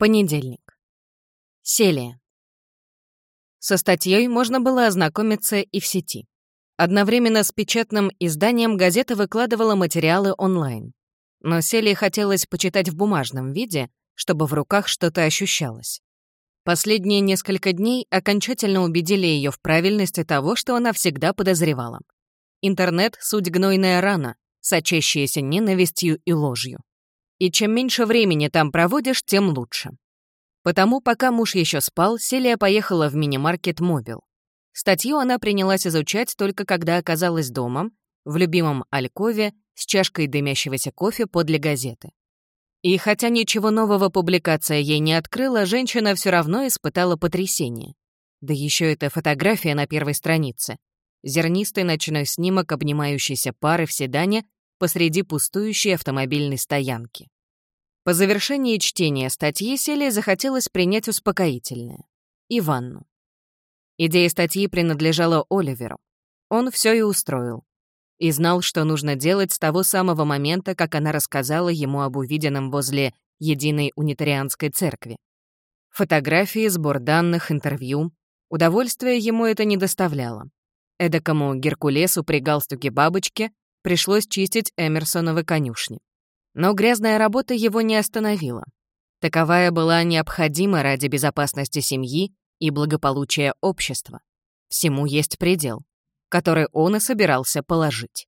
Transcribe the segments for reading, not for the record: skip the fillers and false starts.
Понедельник. Селия. Со статьей можно было ознакомиться и в сети. Одновременно с печатным изданием газета выкладывала материалы онлайн. Но Селии хотелось почитать в бумажном виде, чтобы в руках что-то ощущалось. Последние несколько дней окончательно убедили ее в правильности того, что она всегда подозревала. Интернет — суть гнойная рана, сочащаяся ненавистью и ложью. И чем меньше времени там проводишь, тем лучше. Потому, пока муж еще спал, Селия поехала в мини-маркет «Мобил». Статью она принялась изучать только когда оказалась дома, в любимом алькове, с чашкой дымящегося кофе подле газеты. И хотя ничего нового публикация ей не открыла, женщина все равно испытала потрясение. Да еще эта фотография на первой странице. Зернистый ночной снимок обнимающейся пары в седане посреди пустующей автомобильной стоянки. По завершении чтения статьи Селии захотелось принять успокоительное и ванну. Идея статьи принадлежала Оливеру. Он все и устроил. И знал, что нужно делать с того самого момента, как она рассказала ему об увиденном возле Единой унитарианской церкви. Фотографии, сбор данных, интервью. Удовольствия ему это не доставляло. Эдакому Геркулесу при галстуке бабочки пришлось чистить Эмерсоновы конюшни. Но грязная работа его не остановила. Таковая была необходима ради безопасности семьи и благополучия общества. Всему есть предел, который он и собирался положить.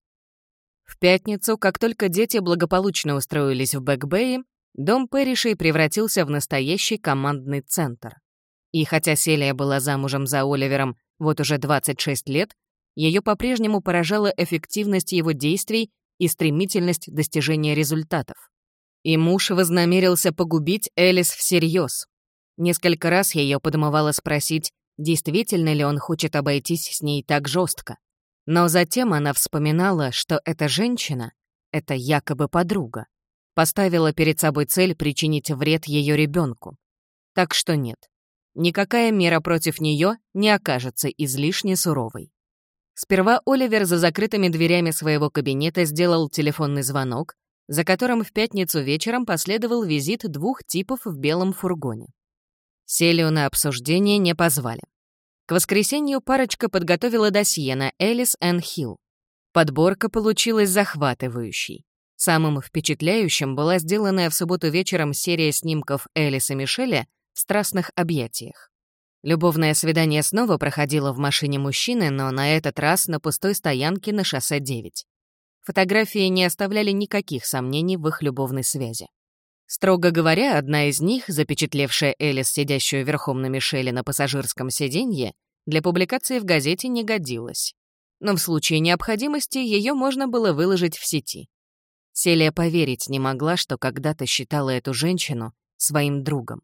В пятницу, как только дети благополучно устроились в Бэк-Бэе, дом Пэришей превратился в настоящий командный центр. И хотя Селия была замужем за Оливером вот уже 26 лет, ее по-прежнему поражала эффективность его действий и стремительность достижения результатов. И муж вознамерился погубить Элис всерьез. Несколько раз ее подмывало спросить, действительно ли он хочет обойтись с ней так жестко. Но затем она вспоминала, что эта женщина, эта якобы подруга, поставила перед собой цель причинить вред ее ребенку. Так что нет, никакая мера против нее не окажется излишне суровой. Сперва Оливер за закрытыми дверями своего кабинета сделал телефонный звонок, за которым в пятницу вечером последовал визит двух типов в белом фургоне. Селию на обсуждение не позвали. К воскресенью парочка подготовила досье на Элис Энн Хилл. Подборка получилась захватывающей. Самым впечатляющим была сделанная в субботу вечером серия снимков Элис и Мишеля в страстных объятиях. Любовное свидание снова проходило в машине мужчины, но на этот раз на пустой стоянке на шоссе 9. Фотографии не оставляли никаких сомнений в их любовной связи. Строго говоря, одна из них, запечатлевшая Элис, сидящую верхом на Мишеле на пассажирском сиденье, для публикации в газете не годилась. Но в случае необходимости ее можно было выложить в сети. Селия поверить не могла, что когда-то считала эту женщину своим другом.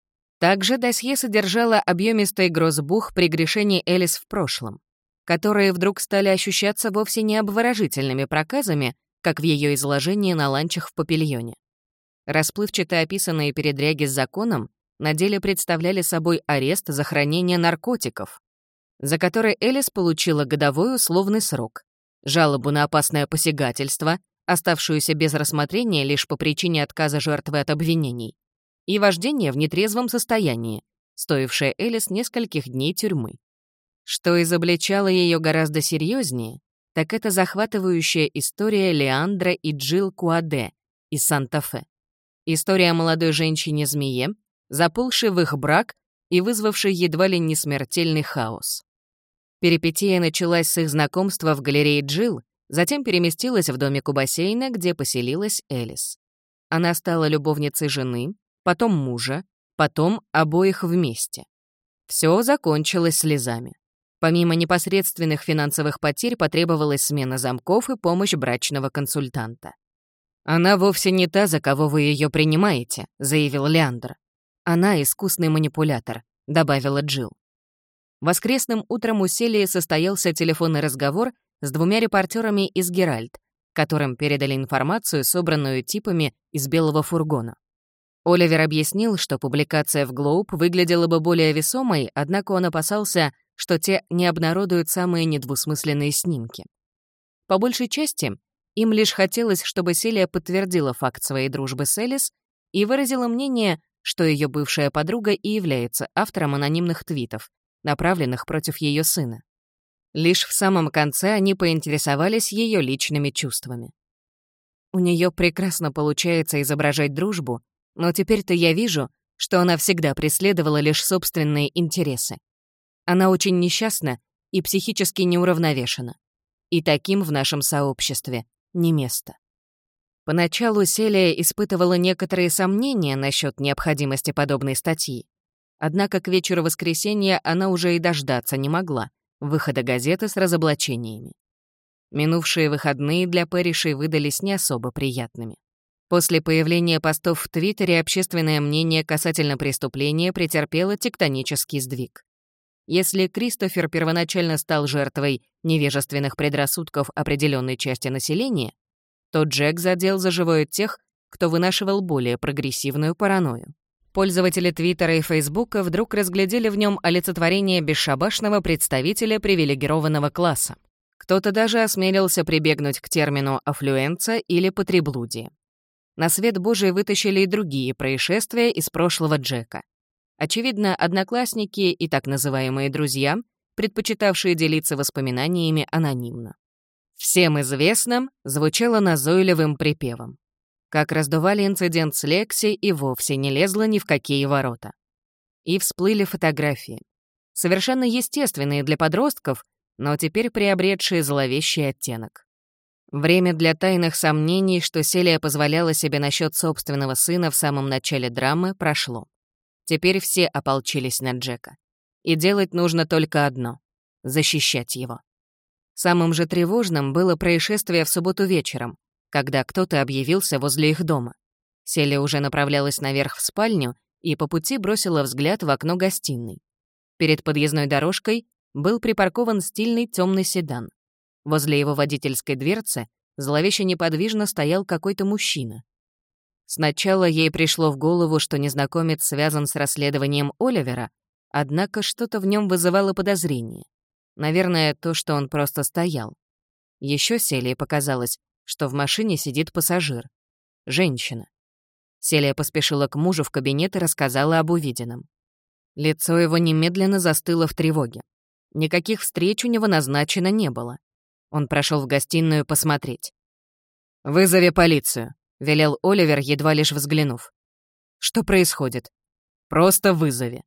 Также досье содержало объемистый грозбух прегрешений Элис в прошлом, которые вдруг стали ощущаться вовсе не обворожительными проказами, как в ее изложении на ланчах в павильоне. Расплывчато описанные передряги с законом на деле представляли собой арест за хранение наркотиков, за который Элис получила годовой условный срок, жалобу на опасное посягательство, оставшуюся без рассмотрения лишь по причине отказа жертвы от обвинений, и вождение в нетрезвом состоянии, стоившее Элис нескольких дней тюрьмы. Что изобличало ее гораздо серьезнее, так это захватывающая история Леандра и Джилл Куаде из Санта-Фе. История о молодой женщине-змее, заползшей в их брак и вызвавшей едва ли не смертельный хаос. Перипетия началась с их знакомства в галерее Джилл, затем переместилась в домик у бассейна, где поселилась Элис. Она стала любовницей жены, потом мужа, потом обоих вместе. Все закончилось слезами. Помимо непосредственных финансовых потерь потребовалась смена замков и помощь брачного консультанта. «Она вовсе не та, за кого вы ее принимаете», — заявил Леандр. «Она искусный манипулятор», — добавила Джилл. Воскресным утром у Селии состоялся телефонный разговор с двумя репортерами из «Геральд», которым передали информацию, собранную типами из белого фургона. Оливер объяснил, что публикация в «Глоуб» выглядела бы более весомой, однако он опасался, что те не обнародуют самые недвусмысленные снимки. По большей части, им лишь хотелось, чтобы Селия подтвердила факт своей дружбы с Элис и выразила мнение, что ее бывшая подруга и является автором анонимных твитов, направленных против ее сына. Лишь в самом конце они поинтересовались ее личными чувствами. У нее прекрасно получается изображать дружбу, но теперь-то я вижу, что она всегда преследовала лишь собственные интересы. Она очень несчастна и психически неуравновешена. И таким в нашем сообществе не место. Поначалу Селия испытывала некоторые сомнения насчет необходимости подобной статьи. Однако к вечеру воскресенья она уже и дождаться не могла выхода газеты с разоблачениями. Минувшие выходные для Пэришей выдались не особо приятными. После появления постов в Твиттере общественное мнение касательно преступления претерпело тектонический сдвиг. Если Кристофер первоначально стал жертвой невежественных предрассудков определенной части населения, то Джек задел за живое тех, кто вынашивал более прогрессивную паранойю. Пользователи Твиттера и Фейсбука вдруг разглядели в нем олицетворение бесшабашного представителя привилегированного класса. Кто-то даже осмелился прибегнуть к термину «аффлюенция» или «потреблудие». На свет Божий вытащили и другие происшествия из прошлого Джека. Очевидно, одноклассники и так называемые друзья, предпочитавшие делиться воспоминаниями анонимно. Всем известным звучало назойливым припевом. Как раздували инцидент с Лекси, и вовсе не лезла ни в какие ворота. И всплыли фотографии. Совершенно естественные для подростков, но теперь приобретшие зловещий оттенок. Время для тайных сомнений, что Селия позволяла себе насчет собственного сына в самом начале драмы, прошло. Теперь все ополчились на Джека. И делать нужно только одно — защищать его. Самым же тревожным было происшествие в субботу вечером, когда кто-то объявился возле их дома. Селия уже направлялась наверх в спальню и по пути бросила взгляд в окно гостиной. Перед подъездной дорожкой был припаркован стильный темный седан. Возле его водительской дверцы зловеще неподвижно стоял какой-то мужчина. Сначала ей пришло в голову, что незнакомец связан с расследованием Оливера, однако что-то в нем вызывало подозрение. Наверное, то, что он просто стоял. Еще Селии показалось, что в машине сидит пассажир. Женщина. Селия поспешила к мужу в кабинет и рассказала об увиденном. Лицо его немедленно застыло в тревоге. Никаких встреч у него назначено не было. Он прошел в гостиную посмотреть. «Вызови полицию», — велел Оливер, едва лишь взглянув. «Что происходит?» «Просто вызови».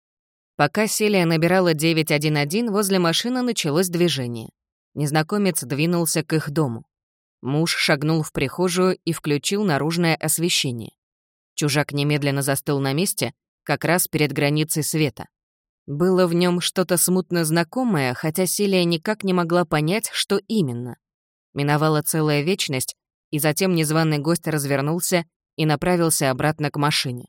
Пока Селия набирала 911, возле машины началось движение. Незнакомец двинулся к их дому. Муж шагнул в прихожую и включил наружное освещение. Чужак немедленно застыл на месте, как раз перед границей света. Было в нем что-то смутно знакомое, хотя Селия никак не могла понять, что именно. Миновала целая вечность, и затем незваный гость развернулся и направился обратно к машине.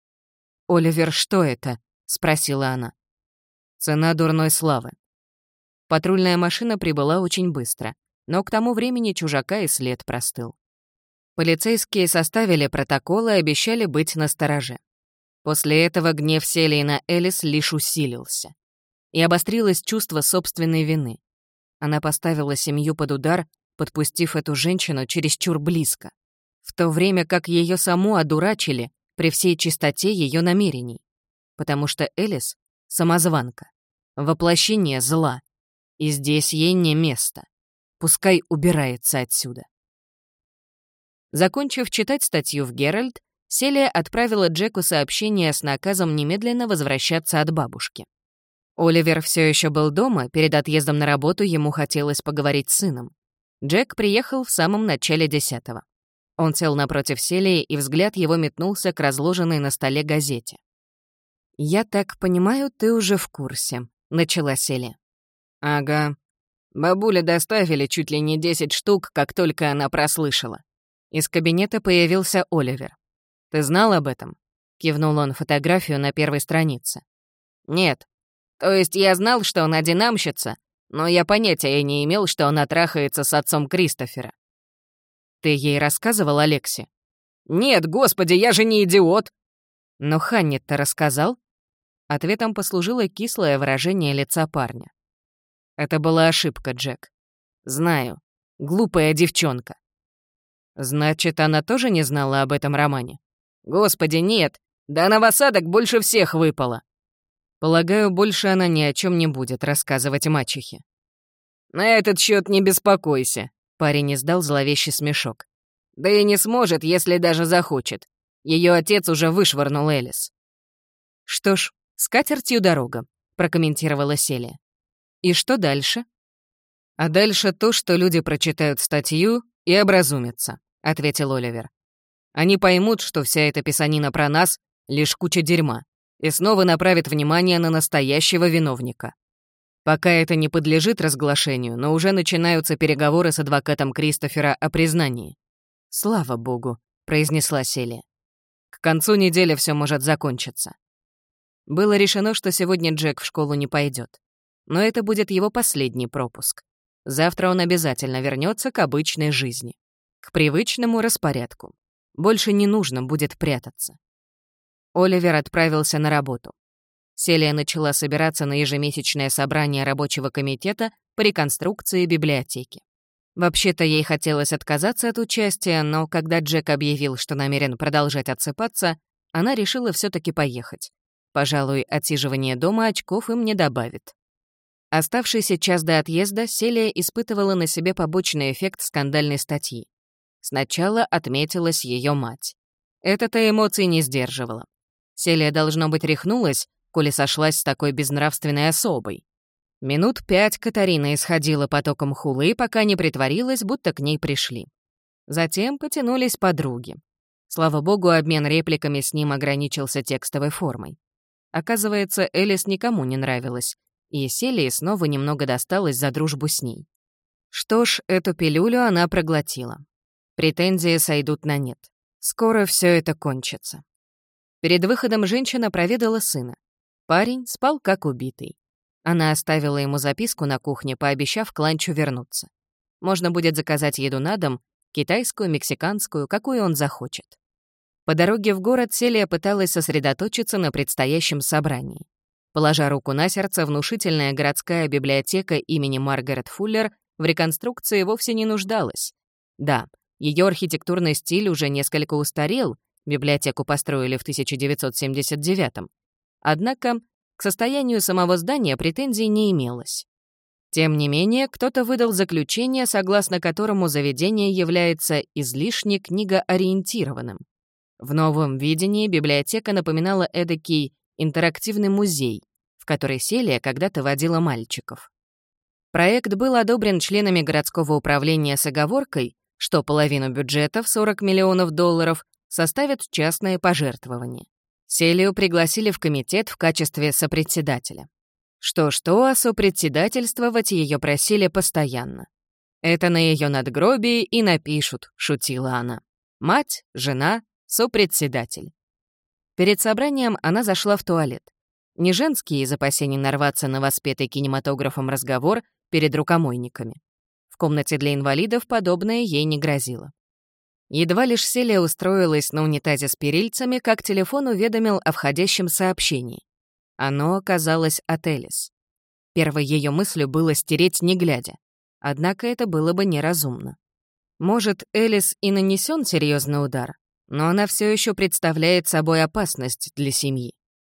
«Оливер, что это?» — спросила она. «Цена дурной славы». Патрульная машина прибыла очень быстро, но к тому времени чужака и след простыл. Полицейские составили протокол и обещали быть настороже. После этого гнев Селии на Элис лишь усилился. И обострилось чувство собственной вины. Она поставила семью под удар, подпустив эту женщину чересчур близко, в то время как ее саму одурачили при всей чистоте ее намерений. Потому что Элис — самозванка, воплощение зла, и здесь ей не место. Пускай убирается отсюда. Закончив читать статью в «Геральд», Селия отправила Джеку сообщение с наказом немедленно возвращаться от бабушки. Оливер все еще был дома, перед отъездом на работу ему хотелось поговорить с сыном. Джек приехал в самом начале 10-го. Он сел напротив Селии, и взгляд его метнулся к разложенной на столе газете. «Я так понимаю, ты уже в курсе», — начала Селия. «Ага. Бабуле доставили чуть ли не 10 штук, как только она прослышала». Из кабинета появился Оливер. «Ты знал об этом?» — кивнул он фотографию на первой странице. «Нет. То есть я знал, что она динамщица, но я понятия не имел, что она трахается с отцом Кристофера». «Ты ей рассказывал, Алексе?» «Нет, господи, я же не идиот!» «Но Ханнет-то рассказал?» Ответом послужило кислое выражение лица парня. «Это была ошибка, Джек. Знаю. Глупая девчонка». «Значит, она тоже не знала об этом романе?» «Господи, нет. Да она в осадок больше всех выпала. Полагаю, больше она ни о чем не будет рассказывать мачехе. На этот счет не беспокойся. Парень издал зловещий смешок. Да и не сможет, если даже захочет. Ее отец уже вышвырнул Элис. Что ж, с катертью дорога, прокомментировала Селия. И что дальше? А дальше то, что люди прочитают статью и образумятся, ответил Оливер. Они поймут, что вся эта писанина про нас — лишь куча дерьма, и снова направят внимание на настоящего виновника. Пока это не подлежит разглашению, но уже начинаются переговоры с адвокатом Кристофера о признании. «Слава богу», — произнесла Селия. «К концу недели все может закончиться». Было решено, что сегодня Джек в школу не пойдет, но это будет его последний пропуск. Завтра он обязательно вернется к обычной жизни, к привычному распорядку. Больше не нужно будет прятаться. Оливер отправился на работу. Селия начала собираться на ежемесячное собрание рабочего комитета по реконструкции библиотеки. Вообще-то ей хотелось отказаться от участия, но когда Джек объявил, что намерен продолжать отсыпаться, она решила все-таки поехать. Пожалуй, отсиживание дома очков им не добавит. Оставшийся час до отъезда Селия испытывала на себе побочный эффект скандальной статьи. Сначала отметилась ее мать. Это-то эмоций не сдерживало. Селия, должно быть, рехнулась, коли сошлась с такой безнравственной особой. Минут 5 Катарина исходила потоком хулы, пока не притворилась, будто к ней пришли. Затем потянулись подруги. Слава богу, обмен репликами с ним ограничился текстовой формой. Оказывается, Элис никому не нравилась, и Селии снова немного досталось за дружбу с ней. Что ж, эту пилюлю она проглотила. Претензии сойдут на нет. Скоро все это кончится. Перед выходом женщина проведала сына. Парень спал как убитый. Она оставила ему записку на кухне, пообещав к ланчу вернуться. Можно будет заказать еду на дом, китайскую, мексиканскую, какую он захочет. По дороге в город Селия пыталась сосредоточиться на предстоящем собрании. Положа руку на сердце, внушительная городская библиотека имени Маргарет Фуллер в реконструкции вовсе не нуждалась. Да, ее архитектурный стиль уже несколько устарел, библиотеку построили в 1979-м. Однако к состоянию самого здания претензий не имелось. Тем не менее, кто-то выдал заключение, согласно которому заведение является излишне книгоориентированным. В новом видении библиотека напоминала эдакий интерактивный музей, в который Селия когда-то водила мальчиков. Проект был одобрен членами городского управления с оговоркой, что половину бюджета в $40 миллионов составят частные пожертвования. Селию пригласили в комитет в качестве сопредседателя. Что-что, а сопредседательствовать ее просили постоянно. «Это на ее надгробии и напишут», — шутила она. Мать, жена, сопредседатель. Перед собранием она зашла в туалет. Не женский из опасений нарваться на воспетый кинематографом разговор перед рукомойниками. В комнате для инвалидов подобное ей не грозило. Едва лишь Селия устроилась на унитазе с перильцами, как телефон уведомил о входящем сообщении. Оно оказалось от Элис. Первой ее мыслью было стереть не глядя. Однако это было бы неразумно. Может, Элис и нанесен серьезный удар, но она все еще представляет собой опасность для семьи.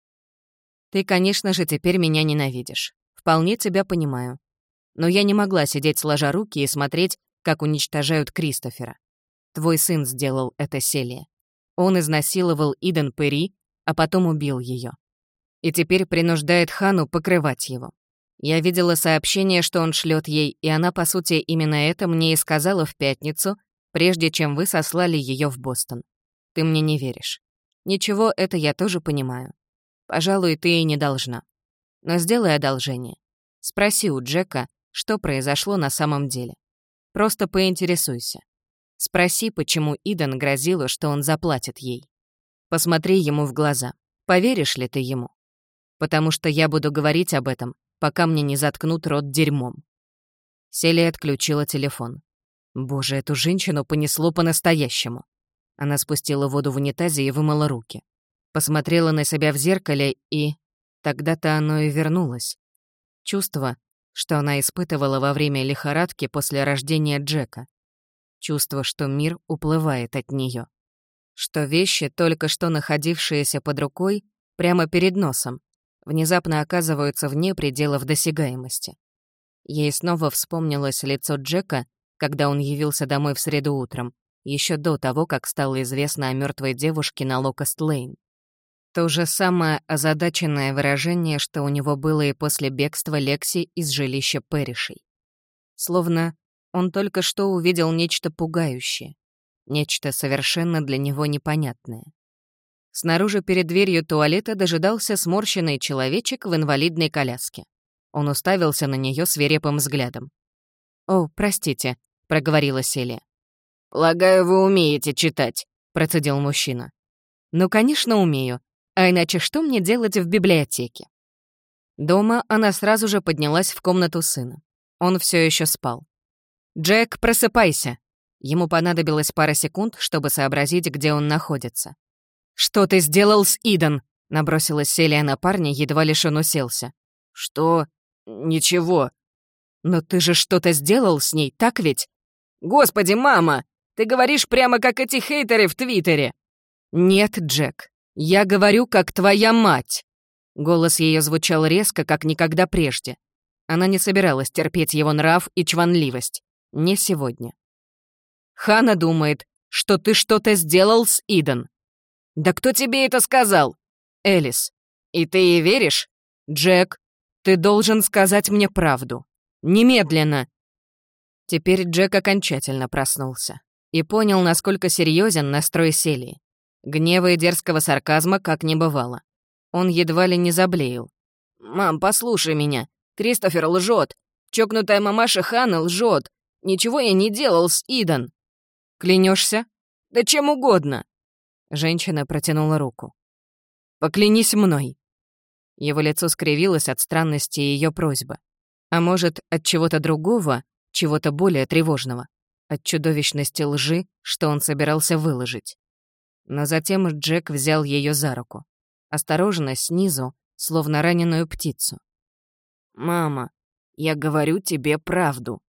«Ты, конечно же, теперь меня ненавидишь. Вполне тебя понимаю. Но я не могла сидеть сложа руки и смотреть, как уничтожают Кристофера. Твой сын сделал это, Селия. Он изнасиловал Иден Перри, а потом убил ее. И теперь принуждает Хану покрывать его. Я видела сообщение, что он шлет ей, и она, по сути, именно это мне и сказала в пятницу, прежде чем вы сослали ее в Бостон. Ты мне не веришь. Ничего, это я тоже понимаю. Пожалуй, ты и не должна. Но сделай одолжение. Спроси у Джека, что произошло на самом деле. Просто поинтересуйся. Спроси, почему Иден грозила, что он заплатит ей. Посмотри ему в глаза. Поверишь ли ты ему? Потому что я буду говорить об этом, пока мне не заткнут рот дерьмом». Селия отключила телефон. Боже, эту женщину понесло по-настоящему. Она спустила воду в унитазе и вымыла руки. Посмотрела на себя в зеркале, и тогда-то оно и вернулось. Чувство, что она испытывала во время лихорадки после рождения Джека. Чувство, что мир уплывает от нее. что вещи, только что находившиеся под рукой, прямо перед носом, внезапно оказываются вне пределов досягаемости. Ей снова вспомнилось лицо Джека, когда он явился домой в среду утром, еще до того, как стало известно о мертвой девушке на Локост-Лейн. То же самое озадаченное выражение, что у него было и после бегства Лекси из жилища Пэришей. Словно он только что увидел нечто пугающее, нечто совершенно для него непонятное. Снаружи перед дверью туалета дожидался сморщенный человечек в инвалидной коляске. Он уставился на нее свирепым взглядом. «О, простите», — проговорила Селия. «Полагаю, вы умеете читать», — процедил мужчина. «Ну, конечно, умею. А иначе что мне делать в библиотеке?» Дома она сразу же поднялась в комнату сына. Он все еще спал. «Джек, просыпайся!» Ему понадобилось пара секунд, чтобы сообразить, где он находится. «Что ты сделал с Иден?» — набросилась Селия на парня, едва лишь он уселся. «Что? Ничего». «Но ты же что-то сделал с ней, так ведь?» «Господи, мама! Ты говоришь прямо как эти хейтеры в Твиттере!» «Нет, Джек, я говорю, как твоя мать!» Голос ее звучал резко, как никогда прежде. Она не собиралась терпеть его нрав и чванливость. Не сегодня. «Хана думает, что ты что-то сделал с Иден». «Да кто тебе это сказал?» «Элис. И ты ей веришь?» «Джек, ты должен сказать мне правду. Немедленно!» Теперь Джек окончательно проснулся и понял, насколько серьезен настрой Селии. Гнева и дерзкого сарказма как не бывало. Он едва ли не заблеял. «Мам, послушай меня. Кристофер лжет. Чокнутая мамаша Ханна лжет. Ничего я не делал с Иден». «Клянешься?» «Да чем угодно». Женщина протянула руку. «Поклянись мной». Его лицо скривилось от странности ее просьбы. А может, от чего-то другого, чего-то более тревожного. От чудовищности лжи, что он собирался выложить. Но затем Джек взял ее за руку. Осторожно, снизу, словно раненую птицу. «Мама, я говорю тебе правду».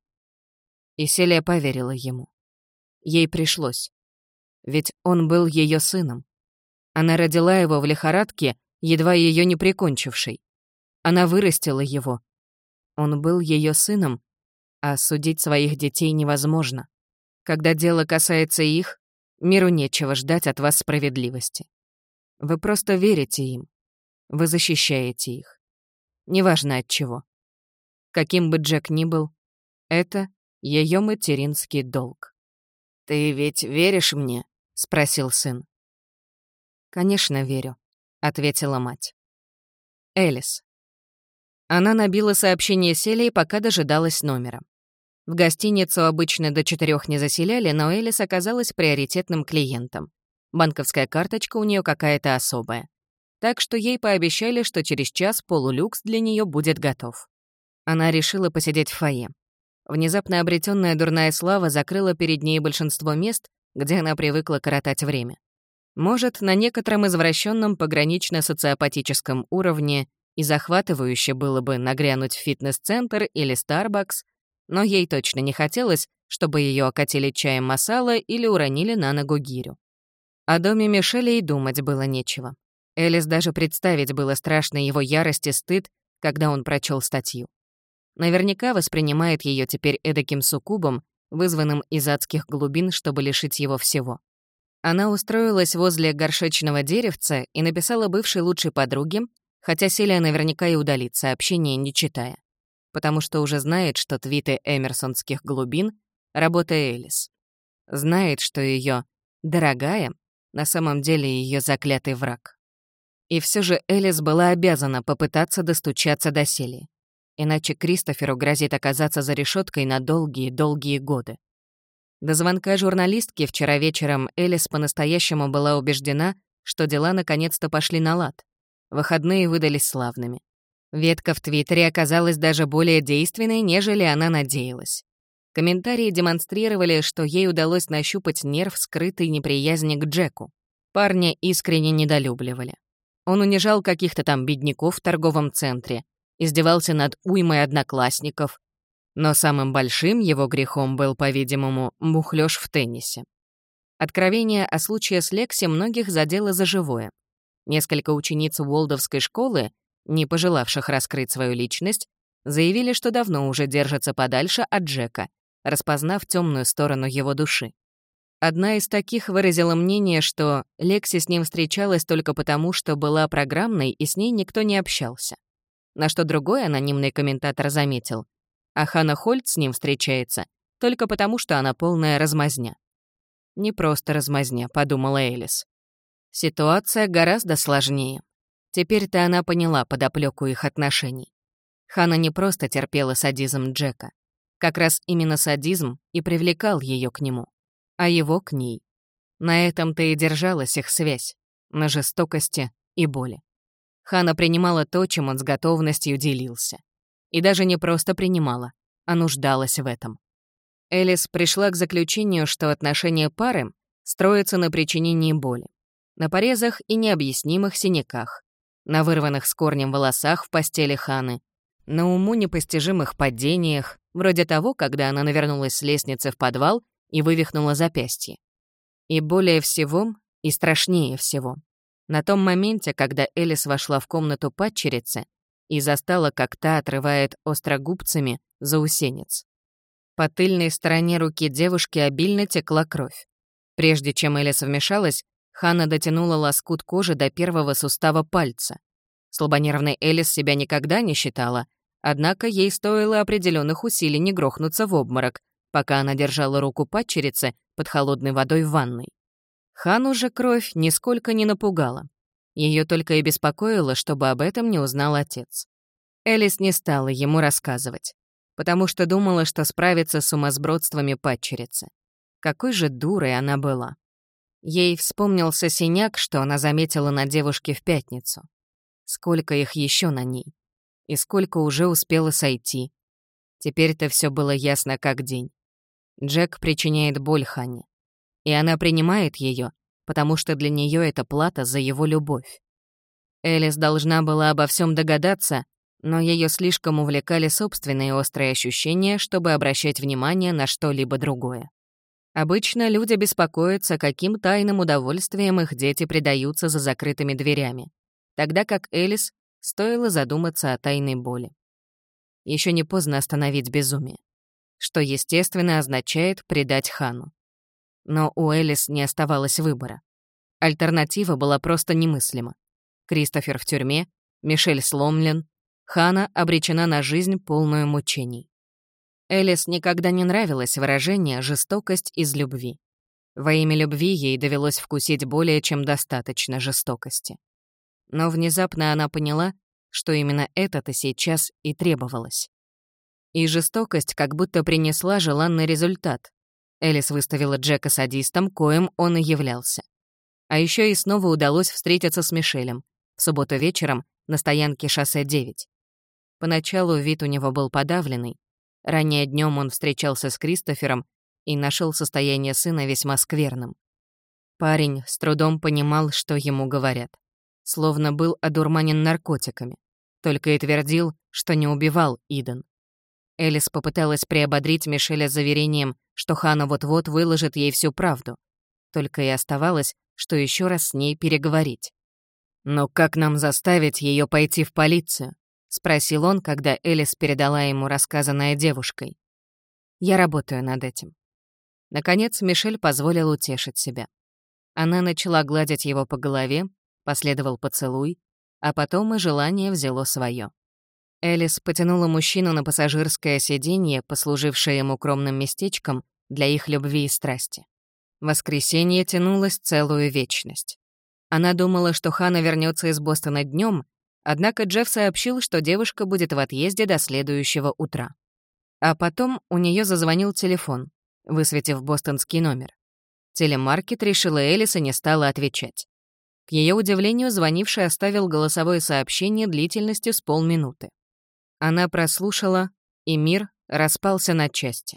И Селия поверила ему. Ей пришлось. Ведь он был ее сыном. Она родила его в лихорадке, едва ее не прикончившей. Она вырастила его. Он был ее сыном, а судить своих детей невозможно. Когда дело касается их, миру нечего ждать от вас справедливости. Вы просто верите им. Вы защищаете их. Неважно от чего. Каким бы Джек ни был, это ее материнский долг. «Ты ведь веришь мне?» — спросил сын. «Конечно, верю», — ответила мать. Элис. Она набила сообщение Селии, пока дожидалась номера. В гостиницу обычно до 4 не заселяли, но Элис оказалась приоритетным клиентом. Банковская карточка у нее какая-то особая. Так что ей пообещали, что через час полулюкс для нее будет готов. Она решила посидеть в фойе. Внезапно обретенная дурная слава закрыла перед ней большинство мест, где она привыкла коротать время. Может, на некотором извращенном погранично-социопатическом уровне и захватывающе было бы нагрянуть в фитнес-центр или Starbucks, но ей точно не хотелось, чтобы ее окатили чаем масала или уронили на ногу гирю. О доме Мишеля и думать было нечего. Элис даже представить было страшно его ярость и стыд, когда он прочел статью. Наверняка воспринимает ее теперь эдаким суккубом, вызванным из адских глубин, чтобы лишить его всего. Она устроилась возле горшечного деревца и написала бывшей лучшей подруге, хотя Селия наверняка и удалит сообщение, не читая, потому что уже знает, что твиты эмерсонских глубин — работа Элис. Знает, что ее «дорогая» на самом деле ее заклятый враг. И все же Элис была обязана попытаться достучаться до Селии. Иначе Кристоферу грозит оказаться за решеткой на долгие-долгие годы. До звонка журналистки вчера вечером Элис по-настоящему была убеждена, что дела наконец-то пошли на лад. Выходные выдались славными. Ветка в Твиттере оказалась даже более действенной, нежели она надеялась. Комментарии демонстрировали, что ей удалось нащупать нерв скрытой неприязни к Джеку. Парня искренне недолюбливали. Он унижал каких-то там бедняков в торговом центре, издевался над уймой одноклассников, но самым большим его грехом был, по-видимому, мухлёж в теннисе. Откровение о случае с Лекси многих задело за живое. Несколько учениц Уолдовской школы, не пожелавших раскрыть свою личность, заявили, что давно уже держатся подальше от Джека, распознав темную сторону его души. Одна из таких выразила мнение, что Лекси с ним встречалась только потому, что была программной, и с ней никто не общался. На что другой анонимный комментатор заметил, а Ханна Хольт с ним встречается только потому, что она полная размазня. «Не просто размазня», — подумала Элис. Ситуация гораздо сложнее. Теперь-то она поняла подоплеку их отношений. Ханна не просто терпела садизм Джека. Как раз именно садизм и привлекал ее к нему, а его к ней. На этом-то и держалась их связь, на жестокости и боли. Ханна принимала то, чем он с готовностью делился. И даже не просто принимала, а нуждалась в этом. Элис пришла к заключению, что отношения пары строятся на причинении боли, на порезах и необъяснимых синяках, на вырванных с корнем волосах в постели Ханны, на уму непостижимых падениях, вроде того, когда она навернулась с лестницы в подвал и вывихнула запястье. И более всего, и страшнее всего, на том моменте, когда Элис вошла в комнату падчерицы и застала, как та отрывает острогубцами заусенец. По тыльной стороне руки девушки обильно текла кровь. Прежде чем Элис вмешалась, Ханна дотянула лоскут кожи до первого сустава пальца. Слабонервной Элис себя никогда не считала, однако ей стоило определенных усилий не грохнуться в обморок, пока она держала руку падчерицы под холодной водой в ванной. Ханну же кровь нисколько не напугала. Ее только и беспокоило, чтобы об этом не узнал отец. Элис не стала ему рассказывать, потому что думала, что справится с сумасбродствами падчерицы. Какой же дурой она была. Ей вспомнился синяк, что она заметила на девушке в пятницу. Сколько их еще на ней? И сколько уже успело сойти? Теперь-то все было ясно как день. Джек причиняет боль Ханне. И она принимает ее, потому что для нее это плата за его любовь. Элис должна была обо всем догадаться, но ее слишком увлекали собственные острые ощущения, чтобы обращать внимание на что-либо другое. Обычно люди беспокоятся, каким тайным удовольствием их дети предаются за закрытыми дверями, тогда как Элис стоило задуматься о тайной боли. Еще не поздно остановить безумие, что, естественно, означает предать Ханну. Но у Элис не оставалось выбора. Альтернатива была просто немыслима. Кристофер в тюрьме, Мишель сломлен, Ханна обречена на жизнь, полную мучений. Элис никогда не нравилось выражение «жестокость из любви». Во имя любви ей довелось вкусить более чем достаточно жестокости. Но внезапно она поняла, что именно это-то сейчас и требовалось. И жестокость как будто принесла желанный результат. Элис выставила Джека садистом, коим он и являлся. А еще и снова удалось встретиться с Мишелем в субботу вечером на стоянке шоссе 9. Поначалу вид у него был подавленный. Ранее днем он встречался с Кристофером и нашел состояние сына весьма скверным. Парень с трудом понимал, что ему говорят. Словно был одурманен наркотиками. Только и твердил, что не убивал Иден. Элис попыталась приободрить Мишеля заверением, что Ханна вот-вот выложит ей всю правду. Только и оставалось, что еще раз с ней переговорить. «Но как нам заставить ее пойти в полицию?» — спросил он, когда Элис передала ему рассказанное девушкой. «Я работаю над этим». Наконец Мишель позволил утешить себя. Она начала гладить его по голове, последовал поцелуй, а потом и желание взяло свое. Элис потянула мужчину на пассажирское сиденье, послужившее ему укромным местечком для их любви и страсти. Воскресенье тянулось целую вечность. Она думала, что Ханна вернется из Бостона днем, однако Джефф сообщил, что девушка будет в отъезде до следующего утра. А потом у нее зазвонил телефон, высветив бостонский номер. Телемаркет решила Элис и не стала отвечать. К ее удивлению, звонивший оставил голосовое сообщение длительностью с полминуты. Она прослушала, и мир распался на части.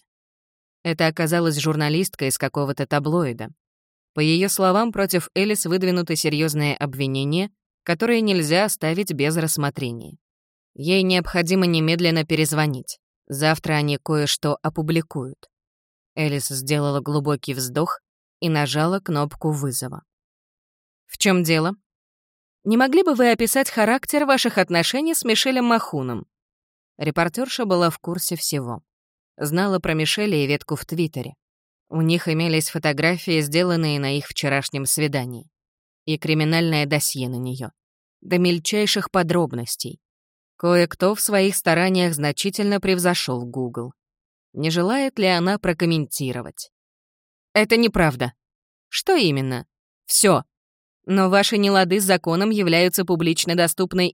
Это оказалась журналистка из какого-то таблоида. По ее словам, против Элис выдвинуты серьезные обвинения, которые нельзя оставить без рассмотрения. Ей необходимо немедленно перезвонить. Завтра они кое-что опубликуют. Элис сделала глубокий вздох и нажала кнопку вызова. «В чем дело? Не могли бы вы описать характер ваших отношений с Мишелем Махуном?» Репортерша была в курсе всего. Знала про Мишеля и ветку в Твиттере. У них имелись фотографии, сделанные на их вчерашнем свидании. И криминальное досье на нее. До мельчайших подробностей. Кое-кто в своих стараниях значительно превзошел Google. Не желает ли она прокомментировать? «Это неправда». «Что именно?» «Всё. Но ваши нелады с законом являются публично доступной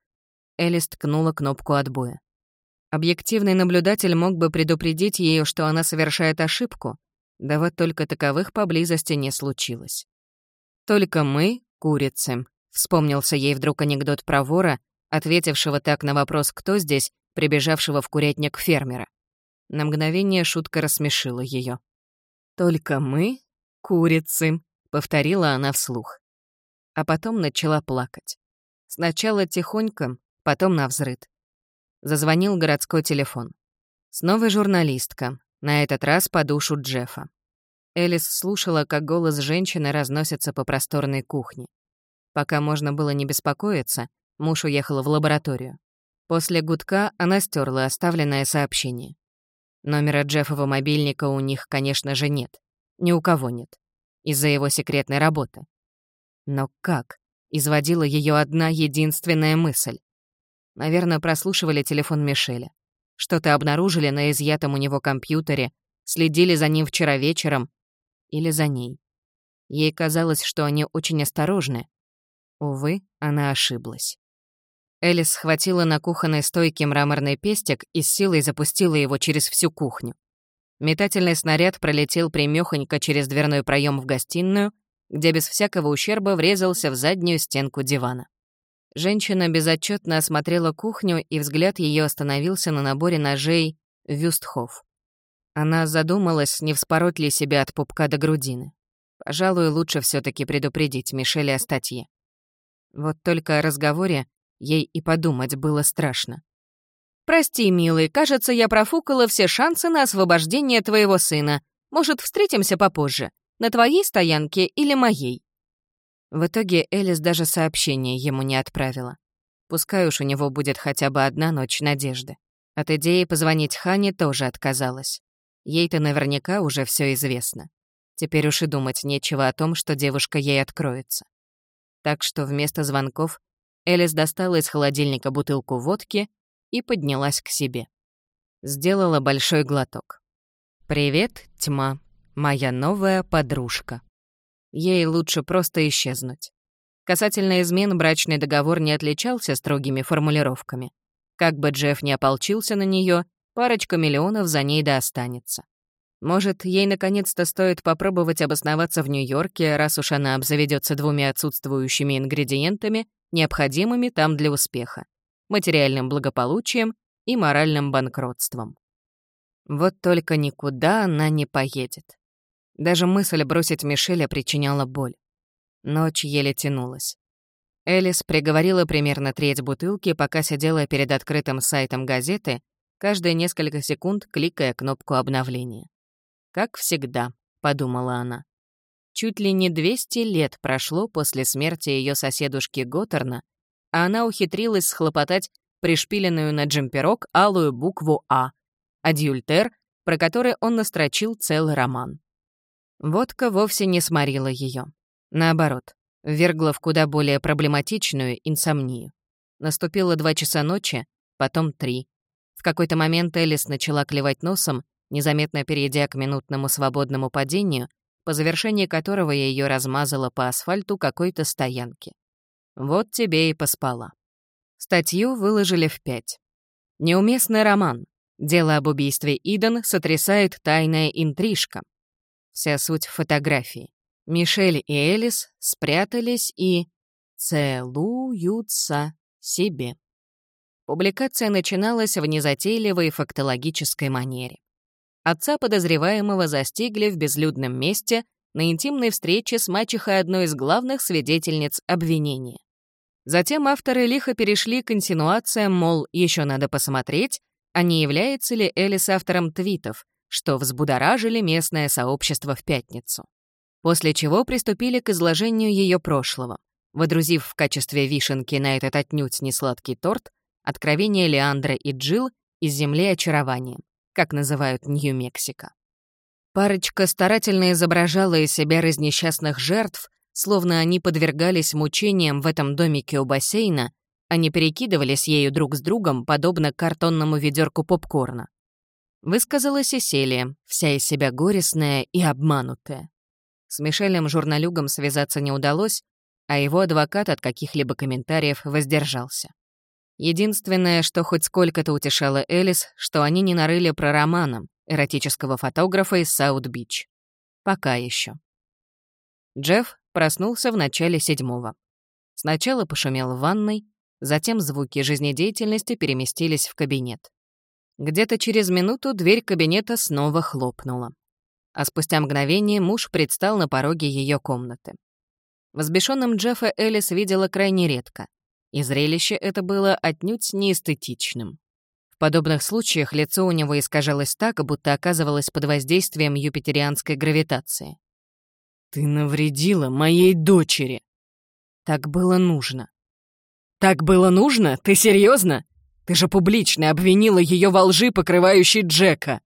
Элис ткнула кнопку отбоя. Объективный наблюдатель мог бы предупредить ее, что она совершает ошибку, да вот только таковых поблизости не случилось. «Только мы — курицы», — вспомнился ей вдруг анекдот про вора, ответившего так на вопрос «кто здесь?», прибежавшего в курятник фермера. На мгновение шутка рассмешила ее. «Только мы — курицы», — повторила она вслух. А потом начала плакать. Сначала тихонько, потом навзрыд. Зазвонил городской телефон. Снова журналистка, на этот раз по душу Джеффа. Элис слушала, как голос женщины разносится по просторной кухне. Пока можно было не беспокоиться, муж уехал в лабораторию. После гудка она стерла оставленное сообщение. Номера Джеффова мобильника у них, конечно же, нет. Ни у кого нет. Из-за его секретной работы. Но как? Изводила ее одна единственная мысль. Наверное, прослушивали телефон Мишеля. Что-то обнаружили на изъятом у него компьютере, следили за ним вчера вечером или за ней. Ей казалось, что они очень осторожны. Увы, она ошиблась. Элис схватила на кухонной стойке мраморный пестик и с силой запустила его через всю кухню. Метательный снаряд пролетел прямёхонько через дверной проем в гостиную, где без всякого ущерба врезался в заднюю стенку дивана. Женщина безотчетно осмотрела кухню, и взгляд ее остановился на наборе ножей «Вюстхоф». Она задумалась, не вспороть ли себя от пупка до грудины. Пожалуй, лучше все таки предупредить Мишеля о статье. Вот только о разговоре ей и подумать было страшно. «Прости, милый, кажется, я профукала все шансы на освобождение твоего сына. Может, встретимся попозже? На твоей стоянке или моей?» В итоге Элис даже сообщение ему не отправила. Пускай уж у него будет хотя бы одна ночь надежды. От идеи позвонить Хане тоже отказалась. Ей-то наверняка уже все известно. Теперь уж и думать нечего о том, что девушка ей откроется. Так что вместо звонков Элис достала из холодильника бутылку водки и поднялась к себе. Сделала большой глоток. «Привет, тьма, моя новая подружка». Ей лучше просто исчезнуть. Касательно измен брачный договор не отличался строгими формулировками. Как бы Джефф не ополчился на нее, парочка миллионов за ней да останется. Может, ей наконец-то стоит попробовать обосноваться в Нью-Йорке, раз уж она обзаведется двумя отсутствующими ингредиентами, необходимыми там для успеха — материальным благополучием и моральным банкротством. Вот только никуда она не поедет. Даже мысль бросить Мишеля причиняла боль. Ночь еле тянулась. Элис приговорила примерно треть бутылки, пока сидела перед открытым сайтом газеты, каждые несколько секунд кликая кнопку обновления. «Как всегда», — подумала она. Чуть ли не 200 лет прошло после смерти ее соседушки Готтерна, а она ухитрилась схлопотать пришпиленную на джемперок алую букву «А», адюльтер, про который он настрочил целый роман. Водка вовсе не сморила ее. Наоборот, ввергла в куда более проблематичную инсомнию. Наступило 2 часа ночи, потом 3. В какой-то момент Элис начала клевать носом, незаметно перейдя к минутному свободному падению, по завершении которого ее размазало по асфальту какой-то стоянки. Вот тебе и поспала. Статью выложили в 5. Неуместный роман. Дело об убийстве Иден сотрясает тайная интрижка. Вся суть в фотографии. Мишель и Элис спрятались и целуются себе. Публикация начиналась в незатейливой фактологической манере. Отца подозреваемого застигли в безлюдном месте на интимной встрече с мачехой одной из главных свидетельниц обвинения. Затем авторы лихо перешли к инсинуациям, мол, еще надо посмотреть, а не является ли Элис автором твитов, что взбудоражили местное сообщество в пятницу. После чего приступили к изложению ее прошлого, водрузив в качестве вишенки на этот отнюдь не сладкий торт откровения Леандра и Джилл из земли очарования, как называют Нью-Мексико. Парочка старательно изображала из себя разнесчастных жертв, словно они подвергались мучениям в этом домике у бассейна, а не перекидывались ею друг с другом, подобно картонному ведерку попкорна. Высказалась и Селия, вся из себя горестная и обманутая. С Мишелем-журналюгом связаться не удалось, а его адвокат от каких-либо комментариев воздержался. Единственное, что хоть сколько-то утешало Элис, что они не нарыли про Романа, эротического фотографа из Саут-Бич. Пока еще. Джефф проснулся в начале 7-го. Сначала пошумел в ванной, затем звуки жизнедеятельности переместились в кабинет. Где-то через минуту дверь кабинета снова хлопнула. А спустя мгновение муж предстал на пороге ее комнаты. Взбешенным Джеффа Элис видела крайне редко, и зрелище это было отнюдь не эстетичным. В подобных случаях лицо у него искажалось так, будто оказывалось под воздействием юпитерианской гравитации. «Ты навредила моей дочери!» Так было нужно. «Так было нужно? Ты серьезно? Ты же публично обвинила ее во лжи, покрывающей Джека!»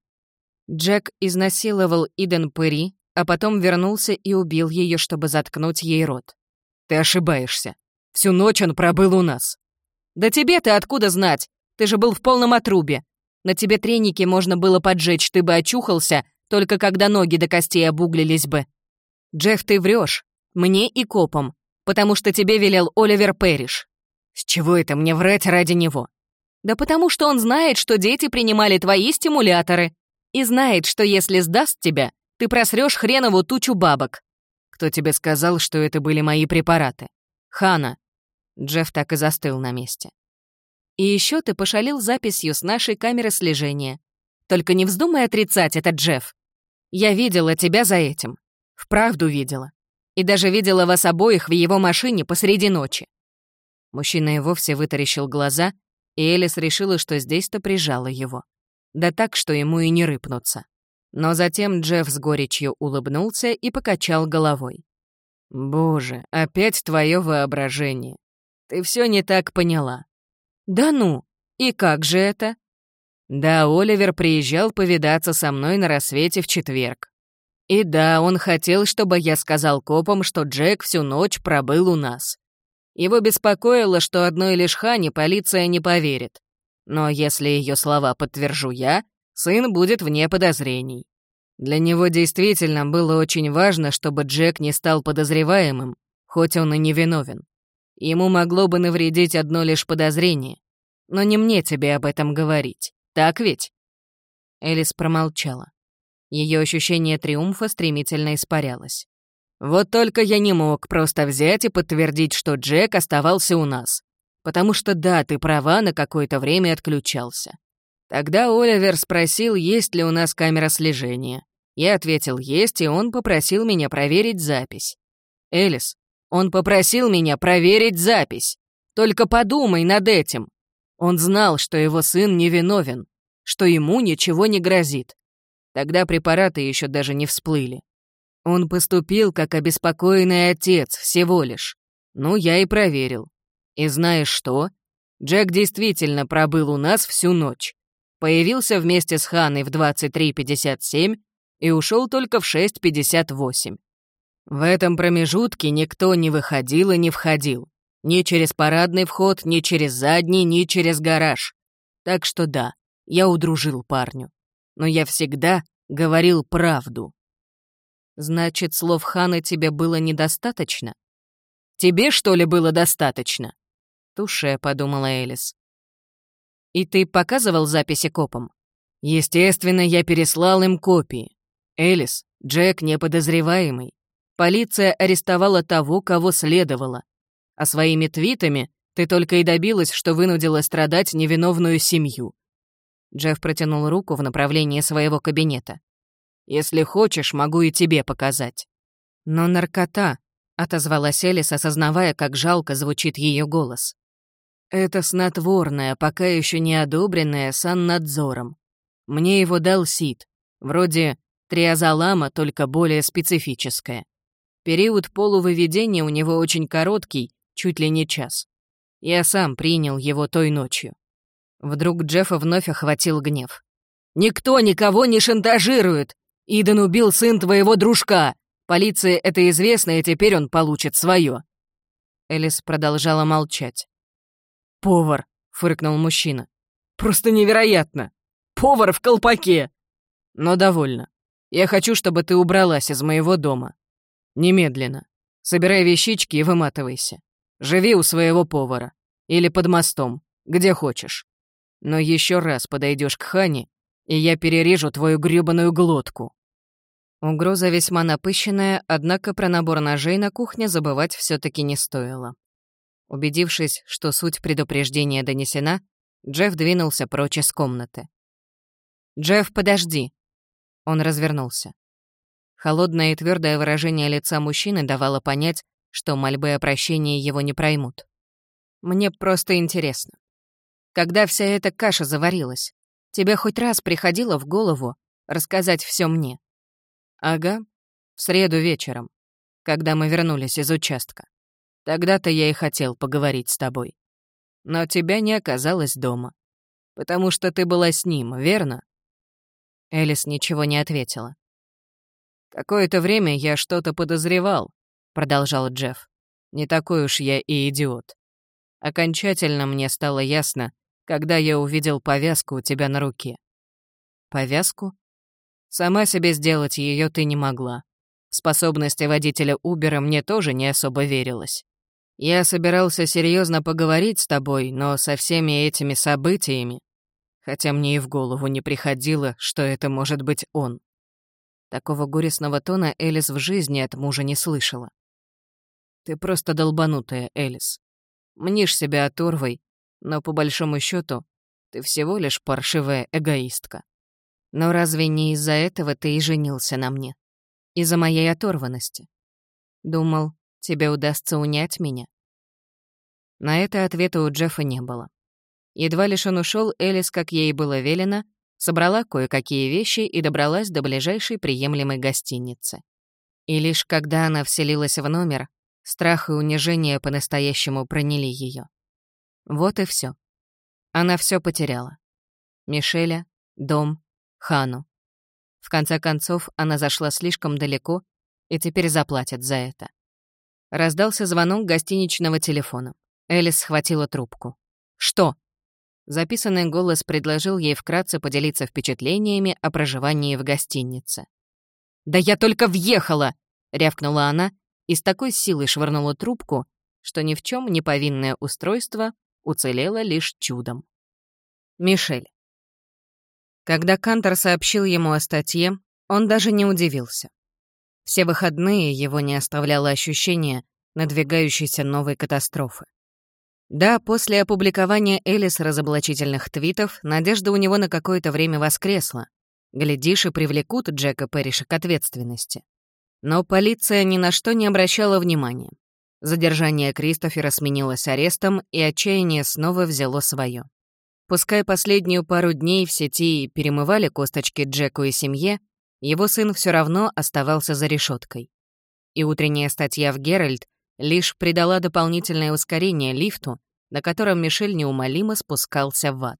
Джек изнасиловал Иден Пэри, а потом вернулся и убил ее, чтобы заткнуть ей рот. «Ты ошибаешься. Всю ночь он пробыл у нас». «Да тебе-то откуда знать? Ты же был в полном отрубе. На тебе треники можно было поджечь, ты бы очухался, только когда ноги до костей обуглились бы. Джефф, ты врешь. Мне и копам. Потому что тебе велел Оливер Пэриш». «С чего это мне врать ради него?» «Да потому что он знает, что дети принимали твои стимуляторы. И знает, что если сдаст тебя, ты просрёшь хренову тучу бабок». «Кто тебе сказал, что это были мои препараты?» «Хана». Джефф так и застыл на месте. «И ещё ты пошалил записью с нашей камеры слежения. Только не вздумай отрицать это, Джефф. Я видела тебя за этим. Вправду видела. И даже видела вас обоих в его машине посреди ночи». Мужчина и вовсе вытаращил глаза, и Элис решила, что здесь-то прижала его. Да так, что ему и не рыпнуться. Но затем Джефф с горечью улыбнулся и покачал головой. «Боже, опять твое воображение. Ты все не так поняла». «Да ну, и как же это?» «Да, Оливер приезжал повидаться со мной на рассвете в четверг. И да, он хотел, чтобы я сказал копам, что Джек всю ночь пробыл у нас. Его беспокоило, что одной лишь Хане полиция не поверит. Но если ее слова подтвержу я, сын будет вне подозрений. Для него действительно было очень важно, чтобы Джек не стал подозреваемым, хоть он и не виновен. Ему могло бы навредить одно лишь подозрение. Но не мне тебе об этом говорить, так ведь?» Элис промолчала. Ее ощущение триумфа стремительно испарялось. «Вот только я не мог просто взять и подтвердить, что Джек оставался у нас. Потому что да, ты права, на какое-то время отключался. Тогда Оливер спросил, есть ли у нас камера слежения. Я ответил, есть, и он попросил меня проверить запись. Элис, он попросил меня проверить запись. Только подумай над этим. Он знал, что его сын невиновен, что ему ничего не грозит. Тогда препараты еще даже не всплыли. Он поступил как обеспокоенный отец всего лишь. Ну, я и проверил. И знаешь что? Джек действительно пробыл у нас всю ночь. Появился вместе с Ханой в 23:57 и ушел только в 6:58. В этом промежутке никто не выходил и не входил. Ни через парадный вход, ни через задний, ни через гараж. Так что да, я удружил парню. Но я всегда говорил правду. Значит, слов Ханы тебе было недостаточно? Тебе, что ли, было достаточно? Туше, подумала Элис. И ты показывал записи копам? Естественно, я переслал им копии. Элис, Джек неподозреваемый. Полиция арестовала того, кого следовало. А своими твитами ты только и добилась, что вынудила страдать невиновную семью. Джефф протянул руку в направлении своего кабинета. Если хочешь, могу и тебе показать. Но наркота, отозвалась Элис, осознавая, как жалко звучит ее голос. Это снотворное, пока еще не одобренное саннадзором. Мне его дал СИД, вроде триазолама, только более специфическое. Период полувыведения у него очень короткий, чуть ли не час. Я сам принял его той ночью». Вдруг Джеффа вновь охватил гнев. «Никто никого не шантажирует! Иден убил сын твоего дружка! Полиции это известно, и теперь он получит свое!» Элис продолжала молчать. «Повар!» — фыркнул мужчина. «Просто невероятно! Повар в колпаке!» «Но довольно. Я хочу, чтобы ты убралась из моего дома. Немедленно. Собирай вещички и выматывайся. Живи у своего повара. Или под мостом, где хочешь. Но еще раз подойдешь к Хане, и я перережу твою грёбаную глотку». Угроза весьма напыщенная, однако про набор ножей на кухне забывать все таки не стоило. Убедившись, что суть предупреждения донесена, Джефф двинулся прочь из комнаты. «Джефф, подожди!» Он развернулся. Холодное и твердое выражение лица мужчины давало понять, что мольбы о прощении его не проймут. «Мне просто интересно. Когда вся эта каша заварилась, тебе хоть раз приходило в голову рассказать все мне?» «Ага, в среду вечером, когда мы вернулись из участка. Тогда-то я и хотел поговорить с тобой. Но тебя не оказалось дома. Потому что ты была с ним, верно?» Элис ничего не ответила. «Какое-то время я что-то подозревал», — продолжал Джефф. «Не такой уж я и идиот. Окончательно мне стало ясно, когда я увидел повязку у тебя на руке». «Повязку?» «Сама себе сделать ее ты не могла. В способности водителя Убера мне тоже не особо верилось. Я собирался серьезно поговорить с тобой, но со всеми этими событиями, хотя мне и в голову не приходило, что это может быть он». Такого горестного тона Элис в жизни от мужа не слышала. «Ты просто долбанутая, Элис. Мнишь себя оторвой, но по большому счету ты всего лишь паршивая эгоистка. Но разве не из-за этого ты и женился на мне? Из-за моей оторванности? Думал, тебе удастся унять меня?» На это ответа у Джеффа не было. Едва лишь он ушел, Элис, как ей было велено, собрала кое-какие вещи и добралась до ближайшей приемлемой гостиницы. И лишь когда она вселилась в номер, страх и унижение по-настоящему проняли ее. Вот и все. Она все потеряла. Мишеля, дом, Хану. В конце концов, она зашла слишком далеко и теперь заплатит за это. Раздался звонок гостиничного телефона. Элис схватила трубку. «Что?» Записанный голос предложил ей вкратце поделиться впечатлениями о проживании в гостинице. «Да я только въехала!» — рявкнула она и с такой силой швырнула трубку, что ни в чем не повинное устройство уцелело лишь чудом. Мишель. Когда Кантор сообщил ему о статье, он даже не удивился. Все выходные его не оставляло ощущение надвигающейся новой катастрофы. Да, после опубликования Элис разоблачительных твитов надежда у него на какое-то время воскресла. Глядишь, и привлекут Джека Пэриша к ответственности. Но полиция ни на что не обращала внимания. Задержание Кристофера сменилось арестом, и отчаяние снова взяло свое. Пускай последнюю пару дней в сети перемывали косточки Джеку и семье, его сын все равно оставался за решеткой. И утренняя статья в «Геральд» лишь придала дополнительное ускорение лифту, на котором Мишель неумолимо спускался в ад.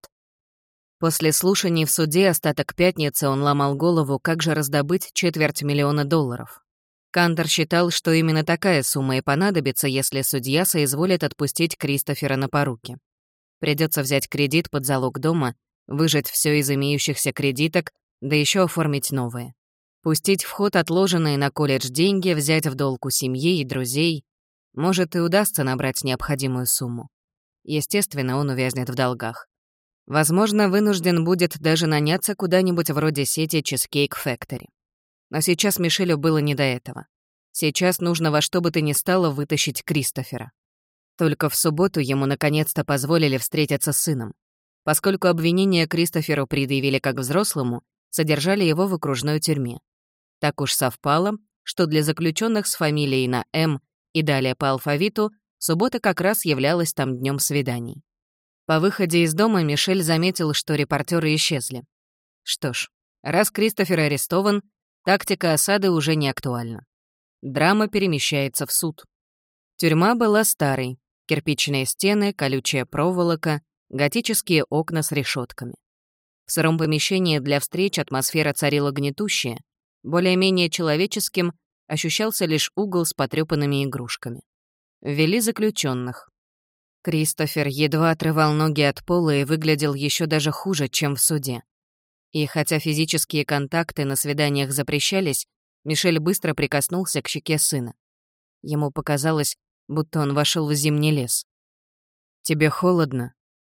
После слушаний в суде остаток пятницы он ломал голову, как же раздобыть $250 000. Кантор считал, что именно такая сумма и понадобится, если судья соизволит отпустить Кристофера на поруки. Придется взять кредит под залог дома, выжать все из имеющихся кредиток, да еще оформить новые. Пустить в ход отложенные на колледж деньги, взять в долг у семьи и друзей. Может, и удастся набрать необходимую сумму. Естественно, он увязнет в долгах. Возможно, вынужден будет даже наняться куда-нибудь вроде сети Cheesecake Factory. Но сейчас Мишелю было не до этого. Сейчас нужно во что бы то ни стало вытащить Кристофера. Только в субботу ему наконец-то позволили встретиться с сыном. Поскольку обвинения Кристоферу предъявили как взрослому, содержали его в окружной тюрьме. Так уж совпало, что для заключенных с фамилией на «М» и далее по алфавиту суббота как раз являлась там днем свиданий. По выходе из дома Мишель заметил, что репортеры исчезли. Что ж, раз Кристофер арестован, тактика осады уже не актуальна. Драма перемещается в суд. Тюрьма была старой. Кирпичные стены, колючая проволока, готические окна с решетками. В сыром помещении для встреч атмосфера царила гнетущая. Более-менее человеческим ощущался лишь угол с потрёпанными игрушками. Ввели заключенных. Кристофер едва отрывал ноги от пола и выглядел еще даже хуже, чем в суде. И хотя физические контакты на свиданиях запрещались, Мишель быстро прикоснулся к щеке сына. Ему показалось, будто он вошел в зимний лес. «Тебе холодно?»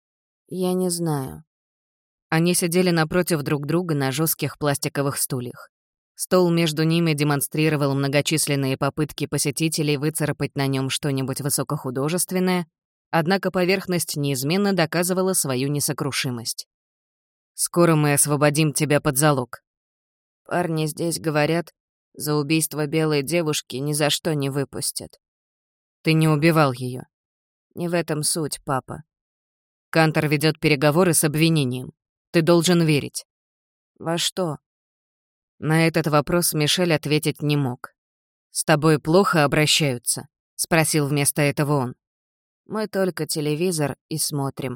«Я не знаю». Они сидели напротив друг друга на жестких пластиковых стульях. Стол между ними демонстрировал многочисленные попытки посетителей выцарапать на нем что-нибудь высокохудожественное, однако поверхность неизменно доказывала свою несокрушимость. «Скоро мы освободим тебя под залог». «Парни здесь говорят, за убийство белой девушки ни за что не выпустят». «Ты не убивал ее. «Не в этом суть, папа». Кантор ведет переговоры с обвинением. Ты должен верить». «Во что?» На этот вопрос Мишель ответить не мог. «С тобой плохо обращаются?» — спросил вместо этого он. «Мы только телевизор и смотрим».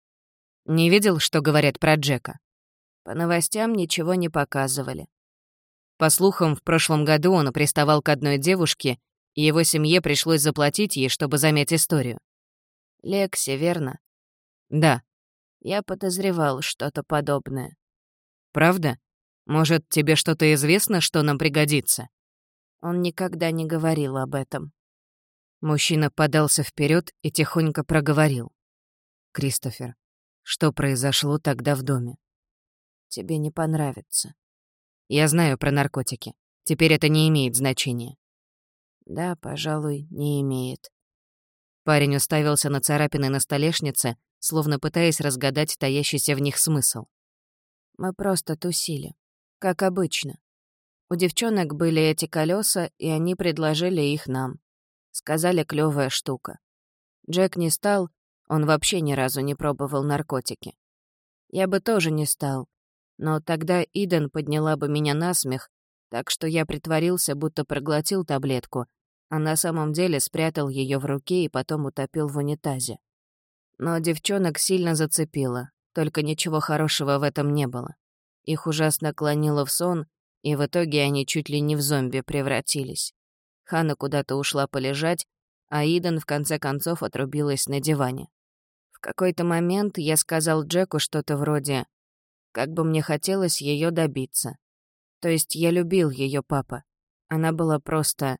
«Не видел, что говорят про Джека?» «По новостям ничего не показывали». По слухам, в прошлом году он приставал к одной девушке, и его семье пришлось заплатить ей, чтобы замять историю. «Лекси, верно?» «Да». «Я подозревал что-то подобное». «Правда? Может, тебе что-то известно, что нам пригодится?» Он никогда не говорил об этом. Мужчина подался вперед и тихонько проговорил. «Кристофер, что произошло тогда в доме?» «Тебе не понравится». «Я знаю про наркотики. Теперь это не имеет значения». «Да, пожалуй, не имеет». Парень уставился на царапины на столешнице, словно пытаясь разгадать таящийся в них смысл. «Мы просто тусили, как обычно. У девчонок были эти колеса, и они предложили их нам. Сказали, клёвая штука. Джек не стал, он вообще ни разу не пробовал наркотики. Я бы тоже не стал, но тогда Иден подняла бы меня на смех, так что я притворился, будто проглотил таблетку, а на самом деле спрятал ее в руке и потом утопил в унитазе. Но девчонок сильно зацепило, только ничего хорошего в этом не было. Их ужасно клонило в сон, и в итоге они чуть ли не в зомби превратились. Ханна куда-то ушла полежать, а Иден в конце концов отрубилась на диване. В какой-то момент я сказал Джеку что-то вроде «как бы мне хотелось ее добиться». То есть я любил ее, папа. Она была просто...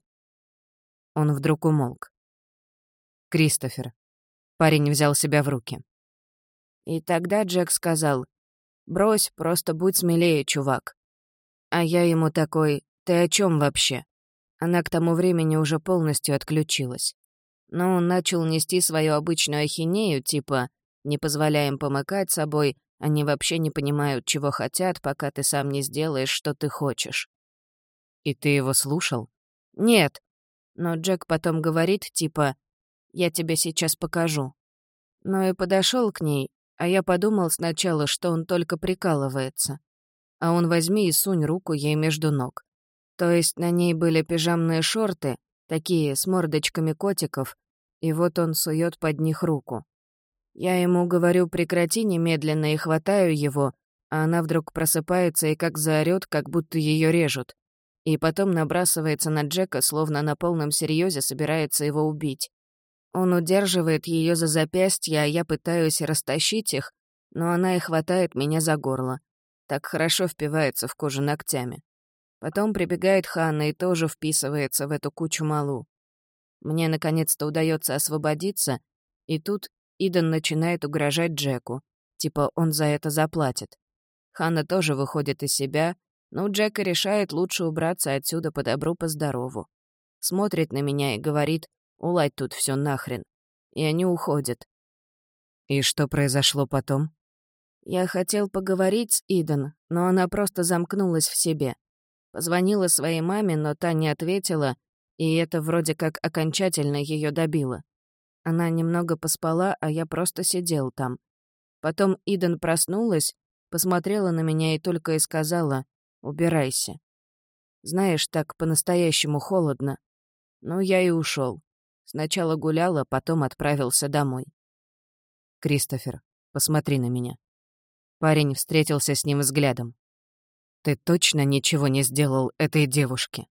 Он вдруг умолк. «Кристофер». Парень взял себя в руки. И тогда Джек сказал «брось, просто будь смелее, чувак». А я ему такой «ты о чем вообще?» Она к тому времени уже полностью отключилась. Но он начал нести свою обычную ахинею, типа «не позволяем помыкать собой», они вообще не понимают, чего хотят, пока ты сам не сделаешь, что ты хочешь. И ты его слушал? Нет. Но Джек потом говорит, типа «я тебе сейчас покажу». Ну и подошел к ней, а я подумал сначала, что он только прикалывается. А он возьми и сунь руку ей между ног. То есть на ней были пижамные шорты, такие с мордочками котиков, и вот он сует под них руку. Я ему говорю «прекрати немедленно» и хватаю его, а она вдруг просыпается и как заорёт, как будто ее режут. И потом набрасывается на Джека, словно на полном серьезе собирается его убить. Он удерживает ее за запястье, а я пытаюсь растащить их, но она и хватает меня за горло. Так хорошо впивается в кожу ногтями. Потом прибегает Ханна и тоже вписывается в эту кучу малу. Мне наконец-то удается освободиться, и тут Иден начинает угрожать Джеку. Типа он за это заплатит. Ханна тоже выходит из себя, но Джека решает лучше убраться отсюда по добру, по здорову. Смотрит на меня и говорит «уладь тут все нахрен». И они уходят. И что произошло потом? Я хотел поговорить с Иден, но она просто замкнулась в себе. Позвонила своей маме, но та не ответила, и это вроде как окончательно ее добило. Она немного поспала, а я просто сидел там. Потом Иден проснулась, посмотрела на меня и только и сказала «убирайся». Знаешь, так по-настоящему холодно. Но я и ушел. Сначала гулял, а потом отправился домой. «Кристофер, посмотри на меня». Парень встретился с ним взглядом. «Ты точно ничего не сделал этой девушке?»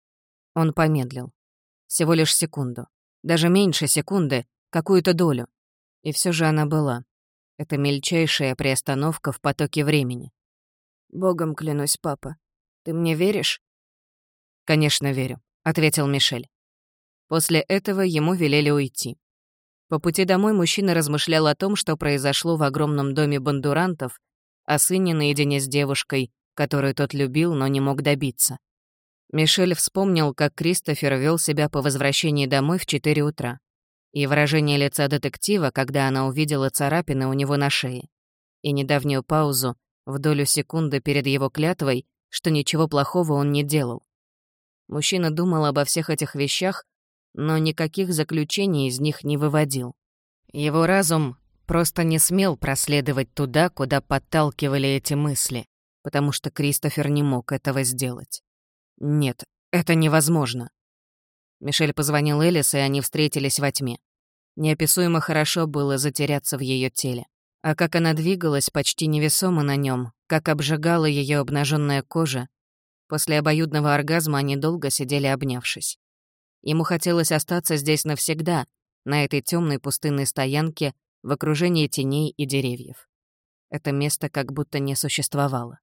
Он помедлил. Всего лишь секунду. Даже меньше секунды, какую-то долю. И все же она была. Это мельчайшая приостановка в потоке времени. «Богом клянусь, папа. Ты мне веришь?» «Конечно, верю», — ответил Мишель. После этого ему велели уйти. По пути домой мужчина размышлял о том, что произошло в огромном доме Бондурантов, о сыне наедине с девушкой, которую тот любил, но не мог добиться. Мишель вспомнил, как Кристофер вел себя по возвращении домой в 4 утра, и выражение лица детектива, когда она увидела царапины у него на шее, и недавнюю паузу в долю секунды перед его клятвой, что ничего плохого он не делал. Мужчина думал обо всех этих вещах, но никаких заключений из них не выводил. Его разум просто не смел проследовать туда, куда подталкивали эти мысли, потому что Кристофер не мог этого сделать. Нет, это невозможно. Мишель позвонил Элис, и они встретились во тьме. Неописуемо хорошо было затеряться в ее теле. А как она двигалась почти невесомо на нем, как обжигала ее обнаженная кожа. После обоюдного оргазма они долго сидели, обнявшись. Ему хотелось остаться здесь навсегда, на этой темной пустынной стоянке, в окружении теней и деревьев. Это место как будто не существовало.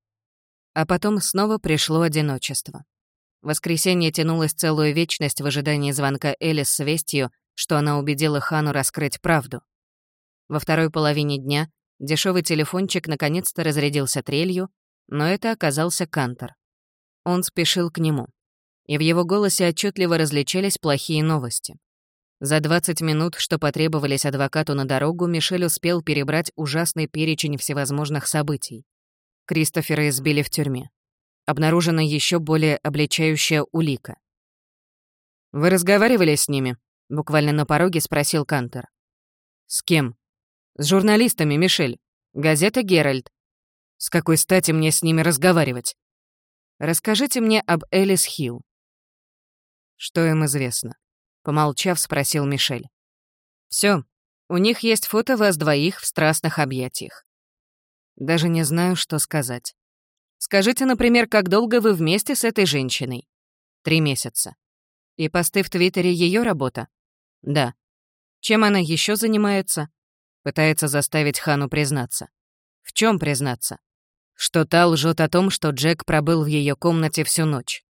А потом снова пришло одиночество. Воскресенье тянулось целую вечность в ожидании звонка Элис с вестью, что она убедила Хану раскрыть правду. Во второй половине дня дешевый телефончик наконец-то разрядился трелью, но это оказался Кантор. Он спешил к нему, и в его голосе отчетливо различались плохие новости. За 20 минут, что потребовались адвокату на дорогу, Мишель успел перебрать ужасный перечень всевозможных событий. Кристофера избили в тюрьме. Обнаружена еще более обличающая улика. «Вы разговаривали с ними?» — буквально на пороге спросил Кантор. «С кем?» «С журналистами, Мишель. Газета «Геральт». «С какой стати мне с ними разговаривать?» «Расскажите мне об Элис Хилл». «Что им известно?» — помолчав, спросил Мишель. «Всё. У них есть фото вас двоих в страстных объятиях». «Даже не знаю, что сказать. Скажите, например, как долго вы вместе с этой женщиной?» 3 месяца. «И посты в Твиттере — её работа?» «Да». «Чем она ещё занимается?» Пытается заставить Хану признаться. В чём признаться? Что та лжёт о том, что Джек пробыл в её комнате всю ночь.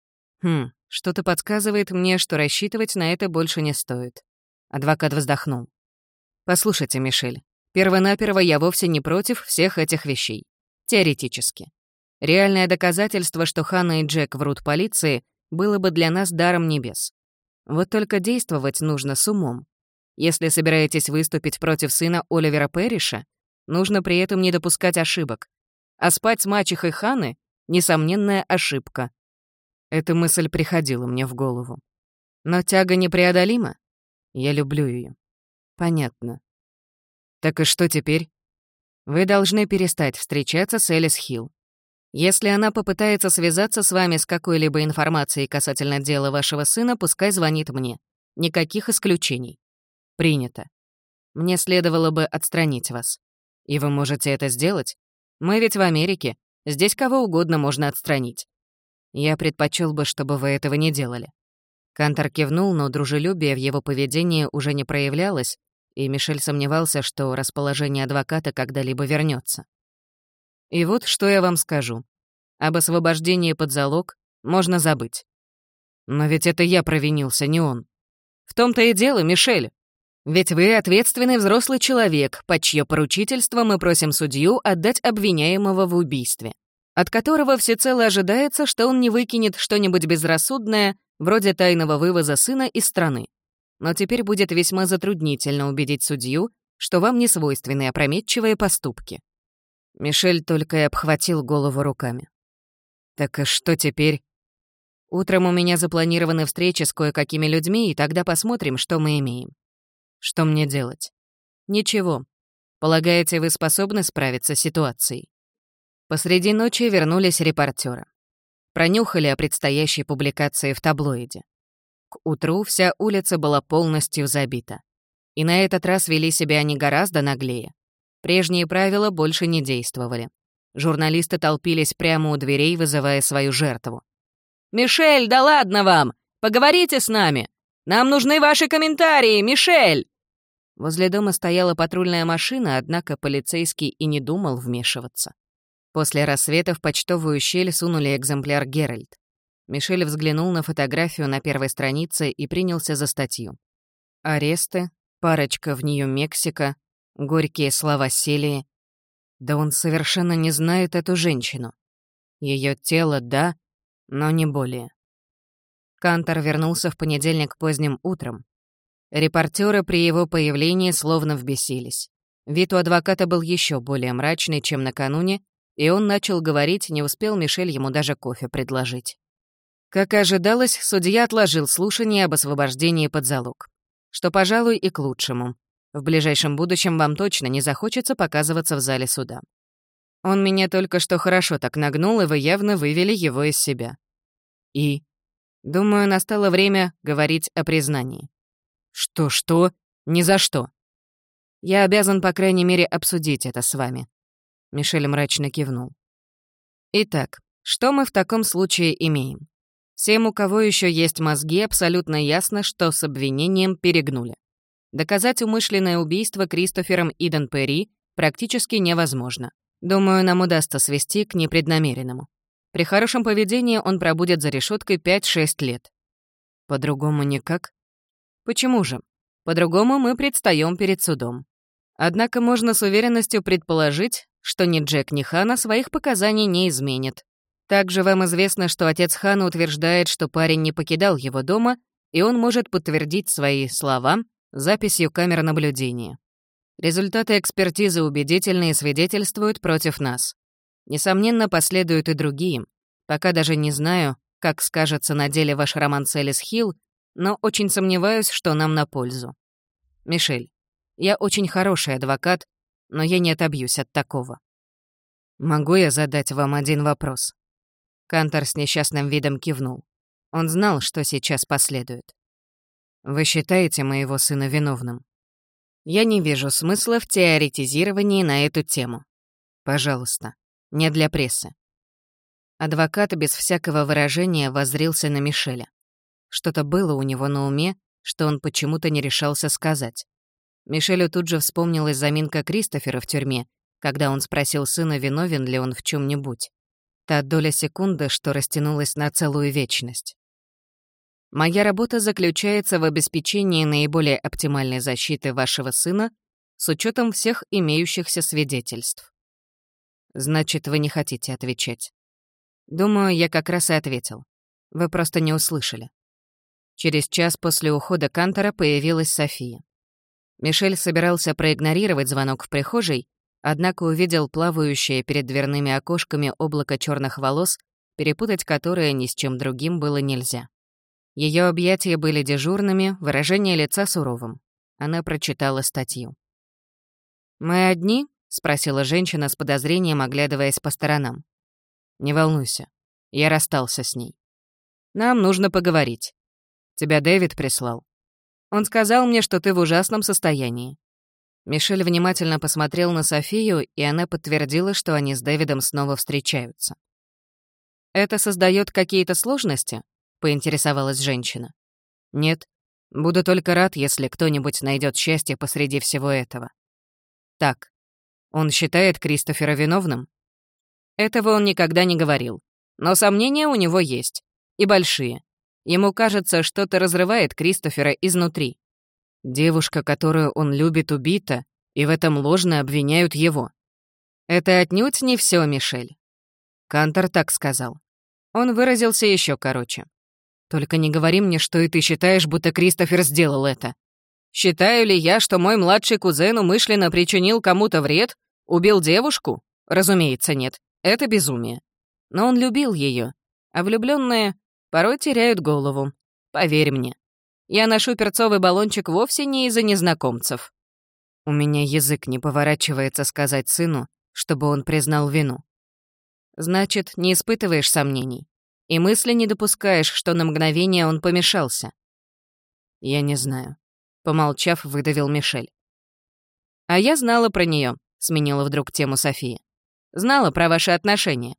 Что-то подсказывает мне, что рассчитывать на это больше не стоит. Адвокат вздохнул. «Послушайте, Мишель, первонаперво я вовсе не против всех этих вещей. Теоретически. Реальное доказательство, что Ханна и Джек врут полиции, было бы для нас даром небес. Вот только действовать нужно с умом. Если собираетесь выступить против сына Оливера Пэриша, нужно при этом не допускать ошибок. А спать с мачехой Ханны — несомненная ошибка». Эта мысль приходила мне в голову. Но тяга непреодолима. Я люблю ее. Понятно. Так и что теперь? Вы должны перестать встречаться с Элис Хилл. Если она попытается связаться с вами с какой-либо информацией касательно дела вашего сына, пускай звонит мне. Никаких исключений. Принято. Мне следовало бы отстранить вас. И вы можете это сделать? Мы ведь в Америке. Здесь кого угодно можно отстранить. Я предпочел бы, чтобы вы этого не делали». Кантор кивнул, но дружелюбие в его поведении уже не проявлялось, и Мишель сомневался, что расположение адвоката когда-либо вернется. «И вот что я вам скажу. Об освобождении под залог можно забыть. Но ведь это я провинился, не он. В том-то и дело, Мишель. Ведь вы ответственный взрослый человек, под чье поручительство мы просим судью отдать обвиняемого в убийстве, от которого всецело ожидается, что он не выкинет что-нибудь безрассудное, вроде тайного вывоза сына из страны. Но теперь будет весьма затруднительно убедить судью, что вам не свойственны опрометчивые поступки». Мишель только и обхватил голову руками. «Так и что теперь?» «Утром у меня запланированы встречи с кое-какими людьми, и тогда посмотрим, что мы имеем». «Что мне делать?» «Ничего. Полагаете, вы способны справиться с ситуацией?» Посреди ночи вернулись репортеры. Пронюхали о предстоящей публикации в таблоиде. К утру вся улица была полностью забита. И на этот раз вели себя они гораздо наглее. Прежние правила больше не действовали. Журналисты толпились прямо у дверей, вызывая свою жертву. «Мишель, да ладно вам! Поговорите с нами! Нам нужны ваши комментарии, Мишель!» Возле дома стояла патрульная машина, однако полицейский и не думал вмешиваться. После рассвета в почтовую щель сунули экземпляр «Геральт». Мишель взглянул на фотографию на первой странице и принялся за статью. Аресты, парочка в Нью-Мексико, горькие слова Селии. Да он совершенно не знает эту женщину. Ее тело — да, но не более. Кантор вернулся в понедельник поздним утром. Репортеры при его появлении словно взбесились. Вид у адвоката был еще более мрачный, чем накануне, и он начал говорить, не успел Мишель ему даже кофе предложить. Как и ожидалось, судья отложил слушание об освобождении под залог. Что, пожалуй, и к лучшему. В ближайшем будущем вам точно не захочется показываться в зале суда. Он меня только что хорошо так нагнул, и вы явно вывели его из себя. И, думаю, настало время говорить о признании. Что? Ни за что. Я обязан, по крайней мере, обсудить это с вами. Мишель мрачно кивнул. Итак, что мы в таком случае имеем? Всем, у кого еще есть мозги, абсолютно ясно, что с обвинением перегнули. Доказать умышленное убийство Кристофером Иден Перри практически невозможно. Думаю, нам удастся свести к непреднамеренному. При хорошем поведении он пробудет за решеткой 5-6 лет. По-другому никак? Почему же? По-другому мы предстаем перед судом. Однако можно с уверенностью предположить, что ни Джек, ни Ханна своих показаний не изменят. Также вам известно, что отец Ханна утверждает, что парень не покидал его дома, и он может подтвердить свои слова записью камер наблюдения. Результаты экспертизы убедительны и свидетельствуют против нас. Несомненно, последуют и другие. Пока даже не знаю, как скажется на деле ваш роман с Элис Хилл, но очень сомневаюсь, что нам на пользу. Мишель, я очень хороший адвокат, но я не отобьюсь от такого. Могу я задать вам один вопрос? Кантор с несчастным видом кивнул. Он знал, что сейчас последует. Вы считаете моего сына виновным? Я не вижу смысла в теоретизировании на эту тему. Пожалуйста, не для прессы. Адвокат без всякого выражения воззрился на Мишеля. Что-то было у него на уме, что он почему-то не решался сказать. Мишелю тут же вспомнилась заминка Кристофера в тюрьме, когда он спросил сына, виновен ли он в чем нибудь. Та доля секунды, что растянулась на целую вечность. Моя работа заключается в обеспечении наиболее оптимальной защиты вашего сына с учетом всех имеющихся свидетельств. Значит, вы не хотите отвечать. Думаю, я как раз и ответил. Вы просто не услышали. Через час после ухода Кантора появилась София. Мишель собирался проигнорировать звонок в прихожей, однако увидел плавающее перед дверными окошками облако черных волос, перепутать которое ни с чем другим было нельзя. Ее объятия были дежурными, выражение лица суровым. Она прочитала статью. «Мы одни?» — спросила женщина с подозрением, оглядываясь по сторонам. «Не волнуйся, я расстался с ней. Нам нужно поговорить. Тебя Дэвид прислал. Он сказал мне, что ты в ужасном состоянии». Мишель внимательно посмотрел на Софию, и она подтвердила, что они с Дэвидом снова встречаются. «Это создает какие-то сложности?» — поинтересовалась женщина. «Нет, буду только рад, если кто-нибудь найдет счастье посреди всего этого». «Так, он считает Кристофера виновным?» Этого он никогда не говорил, но сомнения у него есть, и большие. Ему кажется, что-то разрывает Кристофера изнутри. Девушка, которую он любит, убита, и в этом ложно обвиняют его. Это отнюдь не все, Мишель. Кантор так сказал. Он выразился еще короче. Только не говори мне, что и ты считаешь, будто Кристофер сделал это. Считаю ли я, что мой младший кузен умышленно причинил кому-то вред? Убил девушку? Разумеется, нет. Это безумие. Но он любил ее, а влюбленные порой теряют голову. Поверь мне. Я ношу перцовый баллончик вовсе не из-за незнакомцев. У меня язык не поворачивается сказать сыну, чтобы он признал вину. Значит, не испытываешь сомнений? И мысли не допускаешь, что на мгновение он помешался. Я не знаю. Помолчав, выдавил Мишель. А я знала про нее, сменила вдруг тему София. Знала про ваши отношения.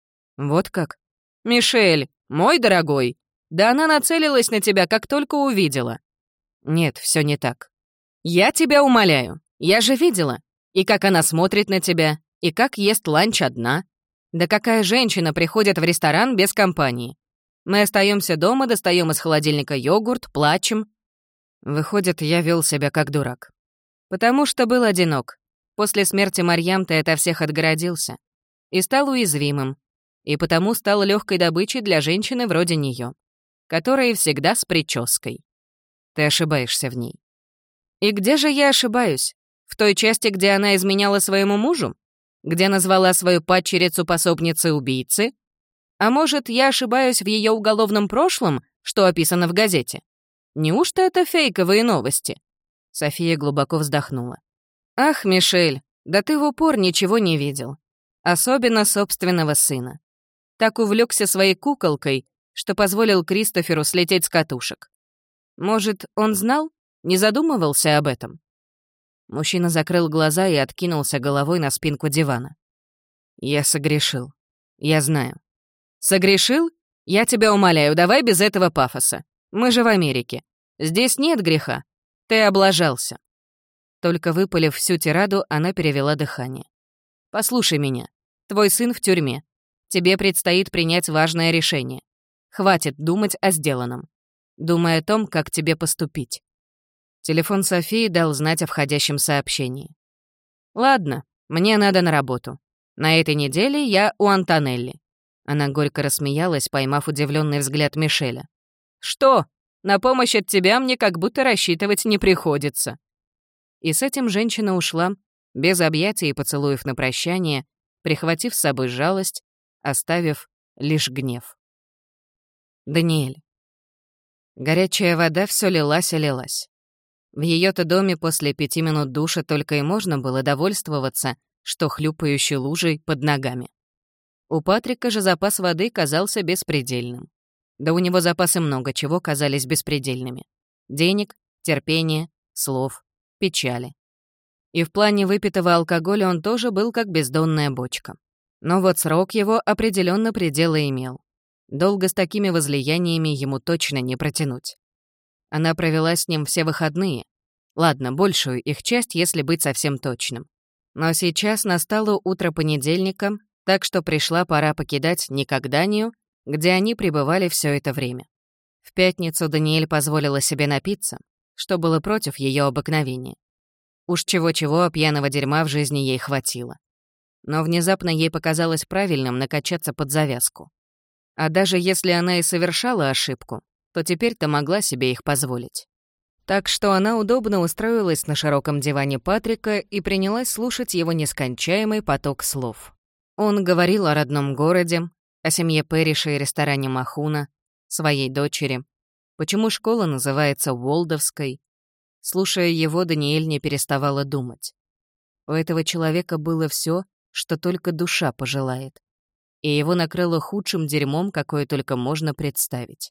Вот как? Мишель, мой дорогой, да она нацелилась на тебя, как только увидела. Нет, все не так. Я тебя умоляю, я же видела. И как она смотрит на тебя, и как ест ланч одна. Да какая женщина приходит в ресторан без компании? Мы остаемся дома, достаем из холодильника йогурт, плачем. Выходит, я вел себя как дурак. Потому что был одинок. После смерти Марьям ты ото всех отгородился. И стал уязвимым. И потому стал легкой добычей для женщины вроде нее, которая всегда с прической. Ты ошибаешься в ней. И где же я ошибаюсь? В той части, где она изменяла своему мужу? Где назвала свою падчерицу пособницей убийцы? А может, я ошибаюсь в ее уголовном прошлом, что описано в газете? Неужто это фейковые новости?» София глубоко вздохнула. «Ах, Мишель, да ты в упор ничего не видел. Особенно собственного сына. Так увлекся своей куколкой, что позволил Кристоферу слететь с катушек. Может, он знал? Не задумывался об этом?» Мужчина закрыл глаза и откинулся головой на спинку дивана. «Я согрешил. Я знаю». «Согрешил? Я тебя умоляю, давай без этого пафоса. Мы же в Америке. Здесь нет греха. Ты облажался». Только выпалив всю тираду, она перевела дыхание. «Послушай меня. Твой сын в тюрьме. Тебе предстоит принять важное решение. Хватит думать о сделанном. Думай о том, как тебе поступить». Телефон Софии дал знать о входящем сообщении. «Ладно, мне надо на работу. На этой неделе я у Антонелли». Она горько рассмеялась, поймав удивленный взгляд Мишеля. «Что? На помощь от тебя мне как будто рассчитывать не приходится». И с этим женщина ушла, без объятий и поцелуев на прощание, прихватив с собой жалость, оставив лишь гнев. Даниэль. Горячая вода все лилась и лилась. В ее-то доме после 5 минут душа только и можно было довольствоваться, что хлюпающей лужей под ногами. У Патрика же запас воды казался беспредельным. Да у него запасы много чего казались беспредельными. Денег, терпения, слов, печали. И в плане выпитого алкоголя он тоже был как бездонная бочка. Но вот срок его определенно пределы имел. Долго с такими возлияниями ему точно не протянуть. Она провела с ним все выходные. Ладно, большую их часть, если быть совсем точным. Но сейчас настало утро понедельника, так что пришла пора покидать Никогданию, где они пребывали все это время. В пятницу Даниэль позволила себе напиться, что было против ее обыкновения. Уж чего-чего, а пьяного дерьма в жизни ей хватило. Но внезапно ей показалось правильным накачаться под завязку. А даже если она и совершала ошибку, то теперь-то могла себе их позволить. Так что она удобно устроилась на широком диване Патрика и принялась слушать его нескончаемый поток слов. Он говорил о родном городе, о семье Пэриша и ресторане Махуна, своей дочери, почему школа называется Уолдовской. Слушая его, Даниэль не переставала думать. У этого человека было все, что только душа пожелает, и его накрыло худшим дерьмом, какое только можно представить.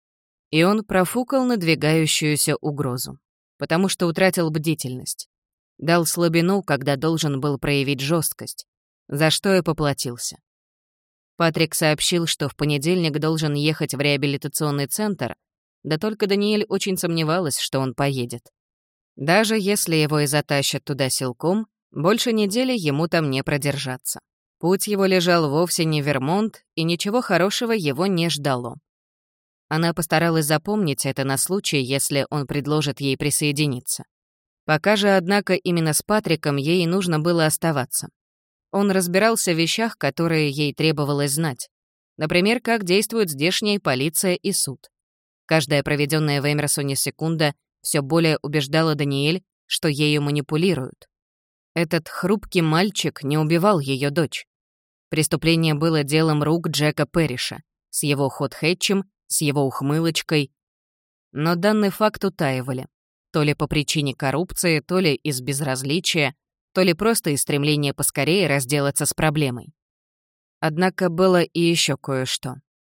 И он профукал надвигающуюся угрозу, потому что утратил бдительность. Дал слабину, когда должен был проявить жесткость, за что и поплатился. Патрик сообщил, что в понедельник должен ехать в реабилитационный центр, да только Даниэль очень сомневалась, что он поедет. Даже если его и затащат туда силком, больше недели ему там не продержаться. Путь его лежал вовсе не в Вермонт, и ничего хорошего его не ждало. Она постаралась запомнить это на случай, если он предложит ей присоединиться. Пока же, однако, именно с Патриком ей нужно было оставаться. Он разбирался в вещах, которые ей требовалось знать. Например, как действуют здешняя полиция и суд. Каждая проведенная в Эмерсоне секунда все более убеждала Даниэль, что ею манипулируют. Этот хрупкий мальчик не убивал ее дочь. Преступление было делом рук Джека Пэриша, с его ход-хэтчем, с его ухмылочкой. Но данный факт утаивали. То ли по причине коррупции, то ли из безразличия, то ли просто из стремления поскорее разделаться с проблемой. Однако было и еще кое-что.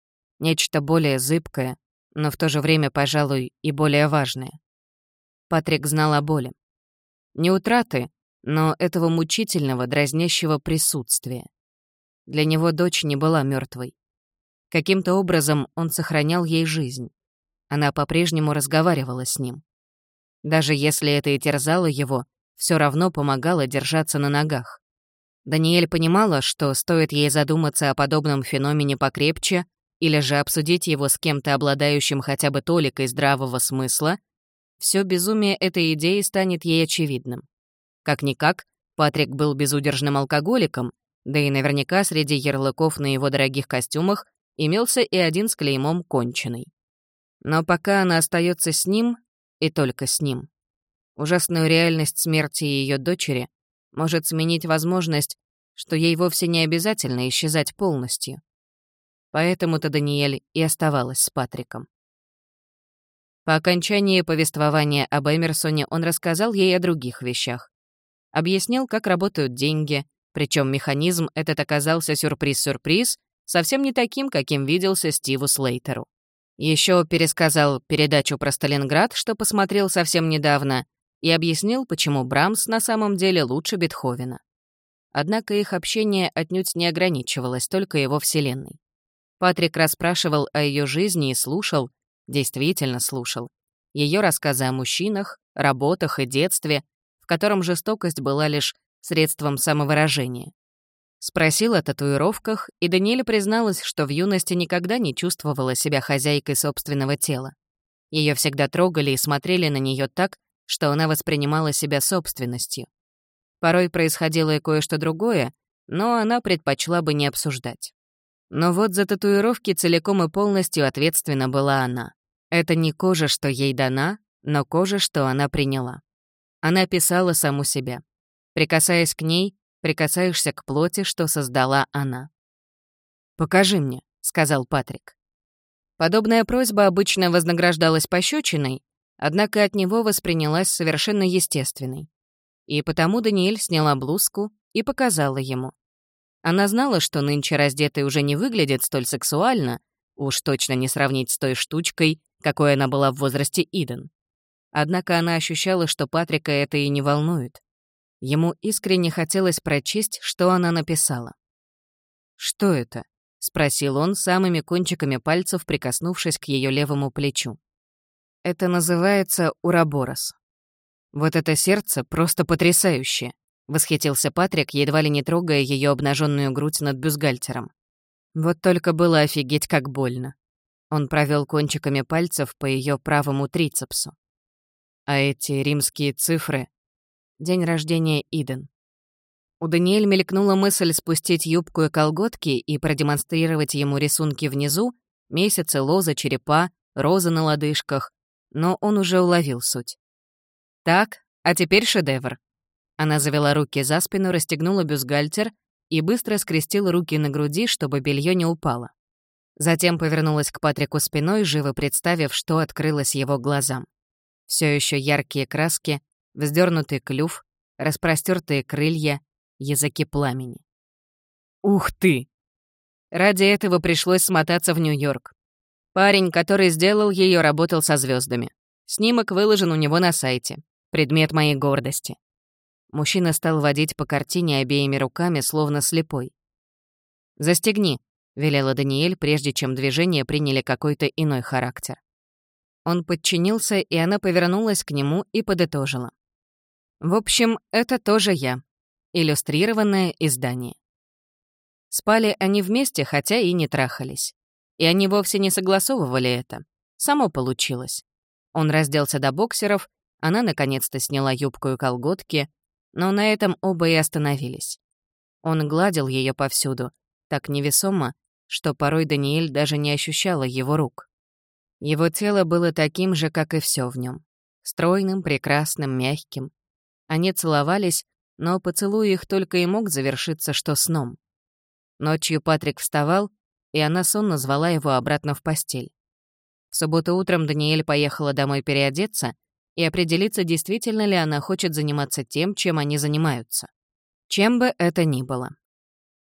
Нечто более зыбкое, но в то же время, пожалуй, и более важное. Патрик знал о боли. Не утраты, но этого мучительного, дразнящего присутствия. Для него дочь не была мертвой. Каким-то образом он сохранял ей жизнь. Она по-прежнему разговаривала с ним. Даже если это и терзало его, все равно помогало держаться на ногах. Даниэль понимала, что стоит ей задуматься о подобном феномене покрепче или же обсудить его с кем-то, обладающим хотя бы толикой здравого смысла, все безумие этой идеи станет ей очевидным. Как-никак, Патрик был безудержным алкоголиком, да и наверняка среди ярлыков на его дорогих костюмах имелся и один с клеймом «конченый». Но пока она остается с ним, и только с ним, ужасную реальность смерти ее дочери может сменить возможность, что ей вовсе не обязательно исчезать полностью. Поэтому-то Даниэль и оставалась с Патриком. По окончании повествования об Эмерсоне он рассказал ей о других вещах. Объяснил, как работают деньги, причем механизм этот оказался сюрприз-сюрприз, совсем не таким, каким виделся Стиву Слейтеру. Еще пересказал передачу про Сталинград, что посмотрел совсем недавно, и объяснил, почему Брамс на самом деле лучше Бетховена. Однако их общение отнюдь не ограничивалось только его вселенной. Патрик расспрашивал о ее жизни и слушал, действительно слушал, ее рассказы о мужчинах, работах и детстве, в котором жестокость была лишь средством самовыражения. Спросил о татуировках, и Даниэль призналась, что в юности никогда не чувствовала себя хозяйкой собственного тела. Ее всегда трогали и смотрели на нее так, что она воспринимала себя собственностью. Порой происходило и кое-что другое, но она предпочла бы не обсуждать. Но вот за татуировки целиком и полностью ответственна была она. Это не кожа, что ей дана, но кожа, что она приняла. Она писала саму себя. Прикасаясь к ней, прикасаешься к плоти, что создала она. «Покажи мне», — сказал Патрик. Подобная просьба обычно вознаграждалась пощечиной, однако от него воспринялась совершенно естественной. И потому Даниэль сняла блузку и показала ему. Она знала, что нынче раздетый уже не выглядит столь сексуально, уж точно не сравнить с той штучкой, какой она была в возрасте Иден. Однако она ощущала, что Патрика это и не волнует. Ему искренне хотелось прочесть, что она написала. «Что это?» — спросил он, самыми кончиками пальцев прикоснувшись к ее левому плечу. «Это называется Ураборос. Вот это сердце просто потрясающее», — восхитился Патрик, едва ли не трогая ее обнаженную грудь над бюстгальтером. Вот только было офигеть как больно. Он провел кончиками пальцев по ее правому трицепсу. А эти римские цифры — день рождения Иден. У Даниэль мелькнула мысль спустить юбку и колготки и продемонстрировать ему рисунки внизу, месяцы, лоза, черепа, розы на лодыжках, но он уже уловил суть. «Так, а теперь шедевр». Она завела руки за спину, расстегнула бюстгальтер и быстро скрестила руки на груди, чтобы белье не упало. Затем повернулась к Патрику спиной, живо представив, что открылось его глазам. Все еще яркие краски, вздернутый клюв, распростертые крылья, языки пламени. Ух ты! Ради этого пришлось смотаться в Нью-Йорк. Парень, который сделал ее, работал со звездами. Снимок выложен у него на сайте. Предмет моей гордости. Мужчина стал водить по картине обеими руками, словно слепой. «Застегни», — велела Даниэль, прежде чем движения приняли какой-то иной характер. Он подчинился, и она повернулась к нему и подытожила. В общем, это тоже я. Иллюстрированное издание. Спали они вместе, хотя и не трахались. И они вовсе не согласовывали это. Само получилось. Он разделся до боксеров, она наконец-то сняла юбку и колготки, но на этом оба и остановились. Он гладил ее повсюду, так невесомо, что порой Даниэль даже не ощущала его рук. Его тело было таким же, как и все в нем. Стройным, прекрасным, мягким. Они целовались, но поцелуй их только и мог завершиться что сном. Ночью Патрик вставал, и она сонно звала его обратно в постель. В субботу утром Даниэль поехала домой переодеться и определиться, действительно ли она хочет заниматься тем, чем они занимаются. Чем бы это ни было.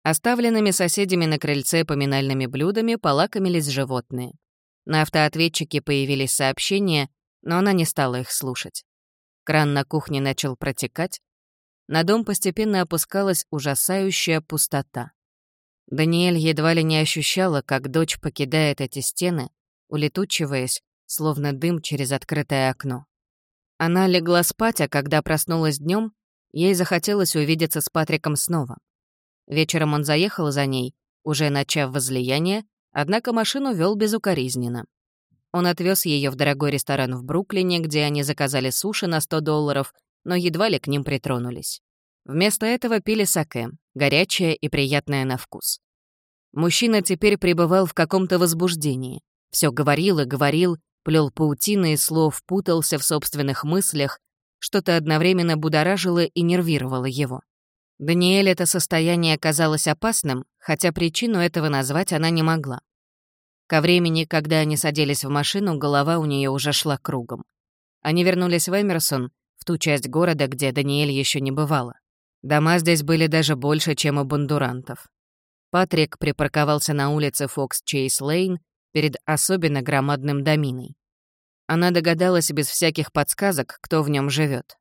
Оставленными соседями на крыльце поминальными блюдами полакомились животные. На автоответчике появились сообщения, но она не стала их слушать. Кран на кухне начал протекать. На дом постепенно опускалась ужасающая пустота. Даниэль едва ли не ощущала, как дочь покидает эти стены, улетучиваясь, словно дым через открытое окно. Она легла спать, а когда проснулась днем, ей захотелось увидеться с Патриком снова. Вечером он заехал за ней, уже начав возлияние, однако машину вел безукоризненно. Он отвез ее в дорогой ресторан в Бруклине, где они заказали суши на $100, но едва ли к ним притронулись. Вместо этого пили саке, горячее и приятное на вкус. Мужчина теперь пребывал в каком-то возбуждении. Все говорил и говорил, плел паутины из слов, путался в собственных мыслях, что-то одновременно будоражило и нервировало его. Даниэль это состояние казалось опасным, хотя причину этого назвать она не могла. Ко времени, когда они садились в машину, голова у нее уже шла кругом. Они вернулись в Эмерсон, в ту часть города, где Даниэль еще не бывала. Дома здесь были даже больше, чем у бондурантов. Патрик припарковался на улице Фокс-Чейз-Лейн перед особенно громадным доминой. Она догадалась без всяких подсказок, кто в нем живет.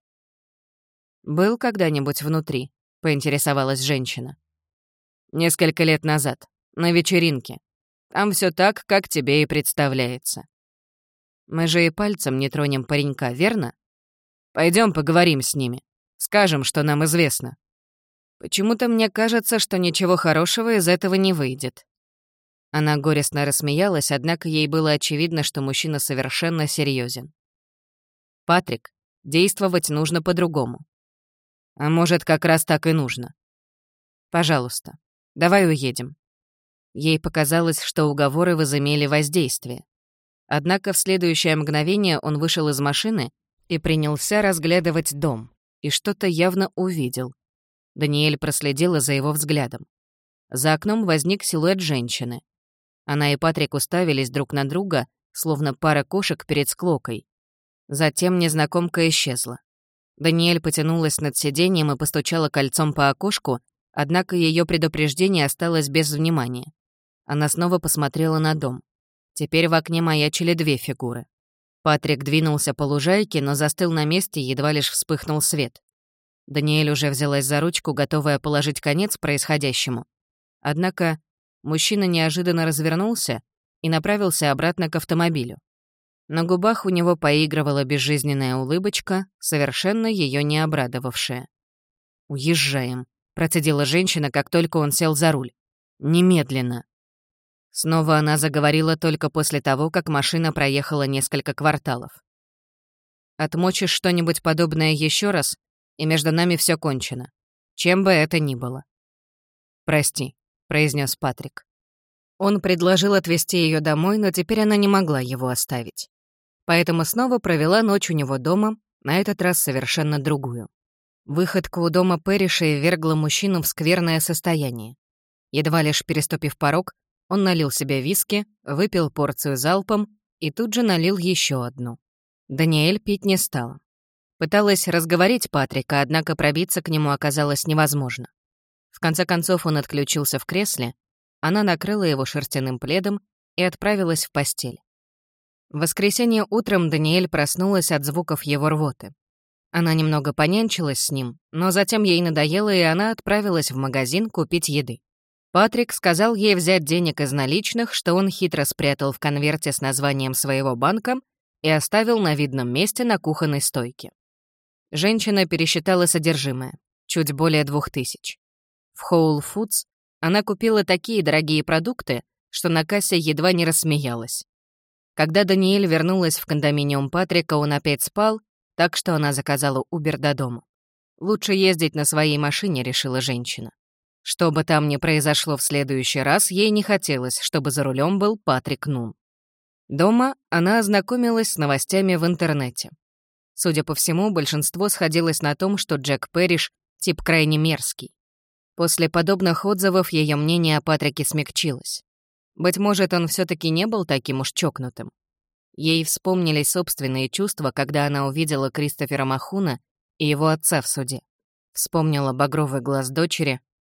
«Был когда-нибудь внутри?» — поинтересовалась женщина. «Несколько лет назад, на вечеринке. Там все так, как тебе и представляется. Мы же и пальцем не тронем паренька, верно? Пойдем поговорим с ними. Скажем, что нам известно. Почему-то мне кажется, что ничего хорошего из этого не выйдет». Она горестно рассмеялась, однако ей было очевидно, что мужчина совершенно серьезен. «Патрик, действовать нужно по-другому. А может, как раз так и нужно. Пожалуйста, давай уедем». Ей показалось, что уговоры возымели воздействие. Однако в следующее мгновение он вышел из машины и принялся разглядывать дом, и что-то явно увидел. Даниэль проследила за его взглядом. За окном возник силуэт женщины. Она и Патрик уставились друг на друга, словно пара кошек перед склокой. Затем незнакомка исчезла. Даниэль потянулась над сиденьем и постучала кольцом по окошку, однако ее предупреждение осталось без внимания. Она снова посмотрела на дом. Теперь в окне маячили две фигуры. Патрик двинулся по лужайке, но застыл на месте, едва лишь вспыхнул свет. Даниэль уже взялась за ручку, готовая положить конец происходящему. Однако мужчина неожиданно развернулся и направился обратно к автомобилю. На губах у него поигрывала безжизненная улыбочка, совершенно ее не обрадовавшая. «Уезжаем», — процедила женщина, как только он сел за руль. «Немедленно». Снова она заговорила только после того, как машина проехала несколько кварталов. «Отмочишь что-нибудь подобное еще раз, и между нами все кончено. Чем бы это ни было». «Прости», — произнес Патрик. Он предложил отвезти ее домой, но теперь она не могла его оставить. Поэтому снова провела ночь у него дома, на этот раз совершенно другую. Выходка у дома Пэришей ввергла мужчину в скверное состояние. Едва лишь переступив порог, он налил себе виски, выпил порцию залпом и тут же налил еще одну. Даниэль пить не стала. Пыталась разговорить Патрика, однако пробиться к нему оказалось невозможно. В конце концов он отключился в кресле, она накрыла его шерстяным пледом и отправилась в постель. В воскресенье утром Даниэль проснулась от звуков его рвоты. Она немного понянчилась с ним, но затем ей надоело, и она отправилась в магазин купить еды. Патрик сказал ей взять денег из наличных, что он хитро спрятал в конверте с названием своего банка и оставил на видном месте на кухонной стойке. Женщина пересчитала содержимое — чуть более 2000. В Whole Foods она купила такие дорогие продукты, что на кассе едва не рассмеялась. Когда Даниэль вернулась в кондоминиум Патрика, он опять спал, так что она заказала Uber до дома. «Лучше ездить на своей машине», — решила женщина. Что бы там ни произошло в следующий раз, ей не хотелось, чтобы за рулем был Патрик Нун. Дома она ознакомилась с новостями в интернете. Судя по всему, большинство сходилось на том, что Джек Пэриш — тип крайне мерзкий. После подобных отзывов ее мнение о Патрике смягчилось. Быть может, он все таки не был таким уж чокнутым. Ей вспомнились собственные чувства, когда она увидела Кристофера Махуна и его отца в суде. Вспомнила багровый глаз дочери,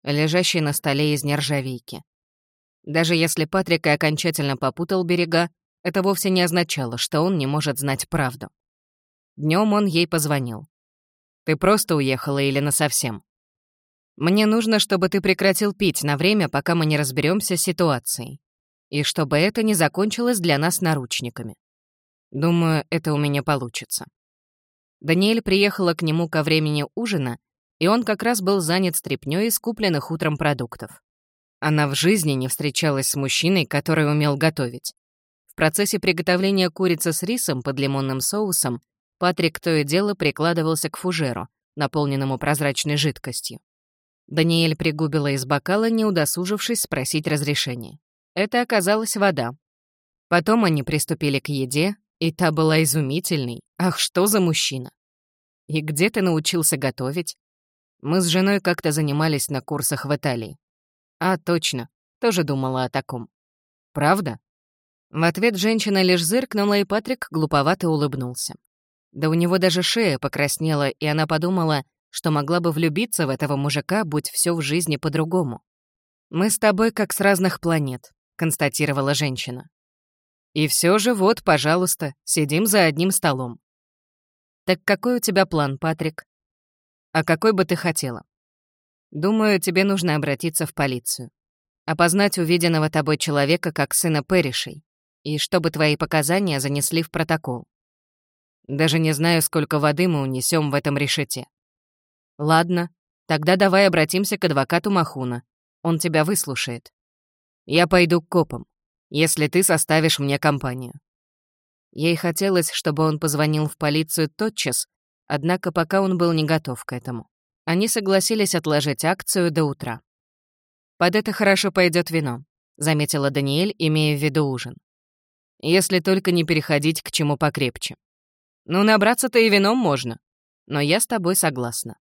лежащий на столе из нержавейки. Даже если Патрик и окончательно попутал берега, это вовсе не означало, что он не может знать правду. Днем он ей позвонил. «Ты просто уехала или насовсем? Мне нужно, чтобы ты прекратил пить на время, пока мы не разберемся с ситуацией. И чтобы это не закончилось для нас наручниками. Думаю, это у меня получится». Даниэль приехала к нему ко времени ужина, и он как раз был занят стряпнёй из купленных утром продуктов. Она в жизни не встречалась с мужчиной, который умел готовить. В процессе приготовления курицы с рисом под лимонным соусом Патрик то и дело прикладывался к фужеру, наполненному прозрачной жидкостью. Даниэль пригубила из бокала, не удосужившись спросить разрешения. Это оказалась вода. Потом они приступили к еде, и та была изумительной. Ах, что за мужчина! И где ты научился готовить? Мы с женой как-то занимались на курсах в Италии. А, точно, тоже думала о таком. Правда? В ответ женщина лишь зыркнула, и Патрик глуповато улыбнулся. Да у него даже шея покраснела, и она подумала, что могла бы влюбиться в этого мужика, будь все в жизни по-другому. «Мы с тобой как с разных планет», — констатировала женщина. «И все же вот, пожалуйста, сидим за одним столом». «Так какой у тебя план, Патрик?» «А какой бы ты хотела?» «Думаю, тебе нужно обратиться в полицию. Опознать увиденного тобой человека как сына Пэришей, и чтобы твои показания занесли в протокол. Даже не знаю, сколько воды мы унесем в этом решете. Ладно, тогда давай обратимся к адвокату Махуна. Он тебя выслушает. Я пойду к копам, если ты составишь мне компанию». Ей хотелось, чтобы он позвонил в полицию тотчас, однако пока он был не готов к этому. Они согласились отложить акцию до утра. «Под это хорошо пойдет вино», — заметила Даниэль, имея в виду ужин. «Если только не переходить к чему покрепче. Ну, набраться-то и вином можно, но я с тобой согласна».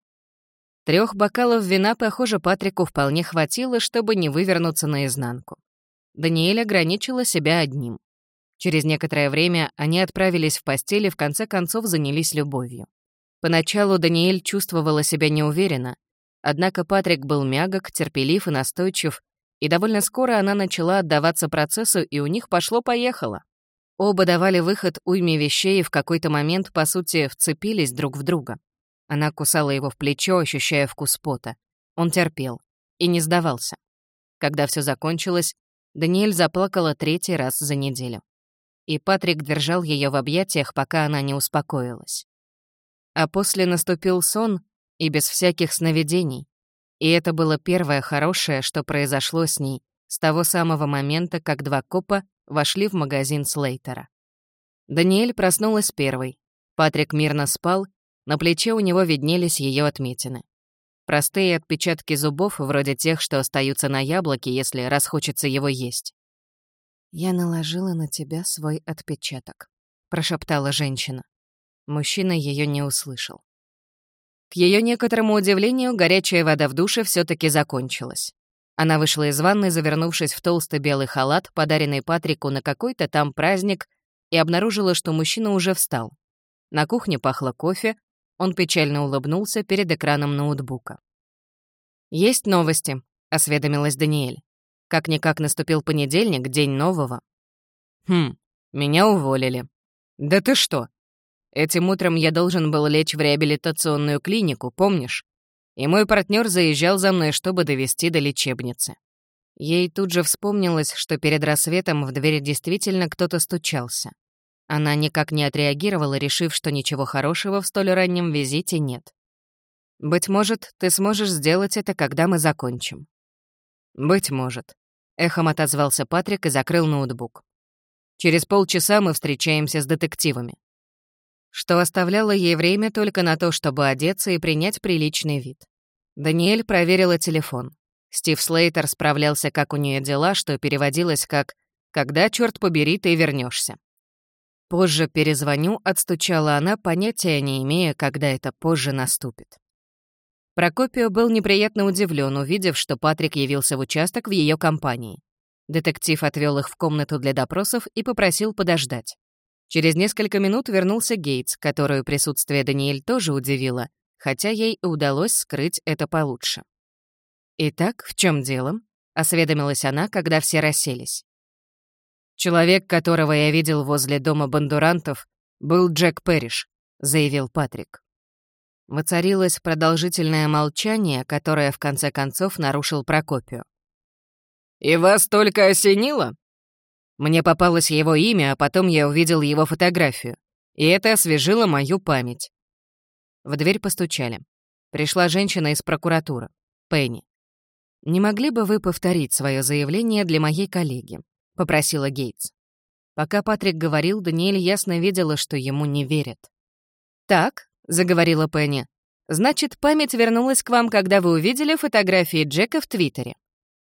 3 бокалов вина, похоже, Патрику вполне хватило, чтобы не вывернуться наизнанку. Даниэль ограничила себя одним. Через некоторое время они отправились в постель и в конце концов занялись любовью. Поначалу Даниэль чувствовала себя неуверенно, однако Патрик был мягок, терпелив и настойчив, и довольно скоро она начала отдаваться процессу, и у них пошло-поехало. Оба давали выход уйме вещей и в какой-то момент, по сути, вцепились друг в друга. Она кусала его в плечо, ощущая вкус пота. Он терпел и не сдавался. Когда все закончилось, Даниэль заплакала 3-й раз за неделю. И Патрик держал ее в объятиях, пока она не успокоилась. А после наступил сон и без всяких сновидений. И это было первое хорошее, что произошло с ней с того самого момента, как 2 копа вошли в магазин Слейтера. Даниэль проснулась первой. Патрик мирно спал, на плече у него виднелись ее отметины. Простые отпечатки зубов, вроде тех, что остаются на яблоке, если расхочется его есть. «Я наложила на тебя свой отпечаток», — прошептала женщина. Мужчина ее не услышал. К ее некоторому удивлению, горячая вода в душе все таки закончилась. Она вышла из ванной, завернувшись в толстый белый халат, подаренный Патрику на какой-то там праздник, и обнаружила, что мужчина уже встал. На кухне пахло кофе, он печально улыбнулся перед экраном ноутбука. «Есть новости», — осведомилась Даниэль. Как-никак наступил понедельник, день нового. Меня уволили». «Да ты что? Этим утром я должен был лечь в реабилитационную клинику, помнишь? И мой партнер заезжал за мной, чтобы довести до лечебницы». Ей тут же вспомнилось, что перед рассветом в дверь действительно кто-то стучался. Она никак не отреагировала, решив, что ничего хорошего в столь раннем визите нет. «Быть может, ты сможешь сделать это, когда мы закончим». «Быть может», — эхом отозвался Патрик и закрыл ноутбук. «Через полчаса мы встречаемся с детективами». Что оставляло ей время только на то, чтобы одеться и принять приличный вид. Даниэль проверила телефон. Стив Слейтер справлялся, как у нее дела, что переводилось как «Когда, черт побери, ты вернешься. «Позже перезвоню», — отстучала она, понятия не имея, когда это позже наступит. Прокопио был неприятно удивлен, увидев, что Патрик явился в участок в ее компании. Детектив отвел их в комнату для допросов и попросил подождать. Через несколько минут вернулся Гейтс, которую присутствие Даниэль тоже удивило, хотя ей удалось скрыть это получше. «Итак, в чем дело?» — осведомилась она, когда все расселись. «Человек, которого я видел возле дома Бондурантов, был Джек Пэриш», — заявил Патрик. Воцарилось продолжительное молчание, которое в конце концов нарушил Прокопио. «И вас только осенило?» Мне попалось его имя, а потом я увидел его фотографию, и это освежило мою память. В дверь постучали. Пришла женщина из прокуратуры, Пенни. «Не могли бы вы повторить свое заявление для моей коллеги?» — попросила Гейтс. Пока Патрик говорил, Даниэль ясно видела, что ему не верят. «Так», — заговорила Пенни, — «значит, память вернулась к вам, когда вы увидели фотографии Джека в Твиттере?»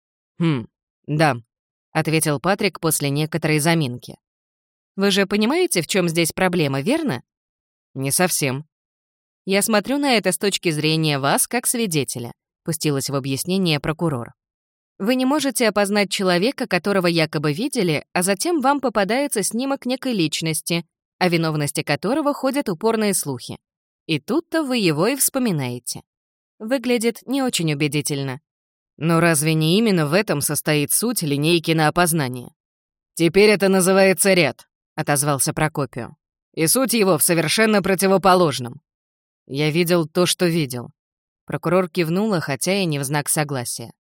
Да», — ответил Патрик после некоторой заминки. «Вы же понимаете, в чем здесь проблема, верно?» «Не совсем». «Я смотрю на это с точки зрения вас как свидетеля», — пустилась в объяснение прокурор. «Вы не можете опознать человека, которого якобы видели, а затем вам попадается снимок некой личности, о виновности которого ходят упорные слухи. И тут-то вы его и вспоминаете. Выглядит не очень убедительно». «Но разве не именно в этом состоит суть линейки на опознание?» «Теперь это называется ряд», — отозвался Прокопио. «И суть его в совершенно противоположном». «Я видел то, что видел». Прокурор кивнула, хотя и не в знак согласия.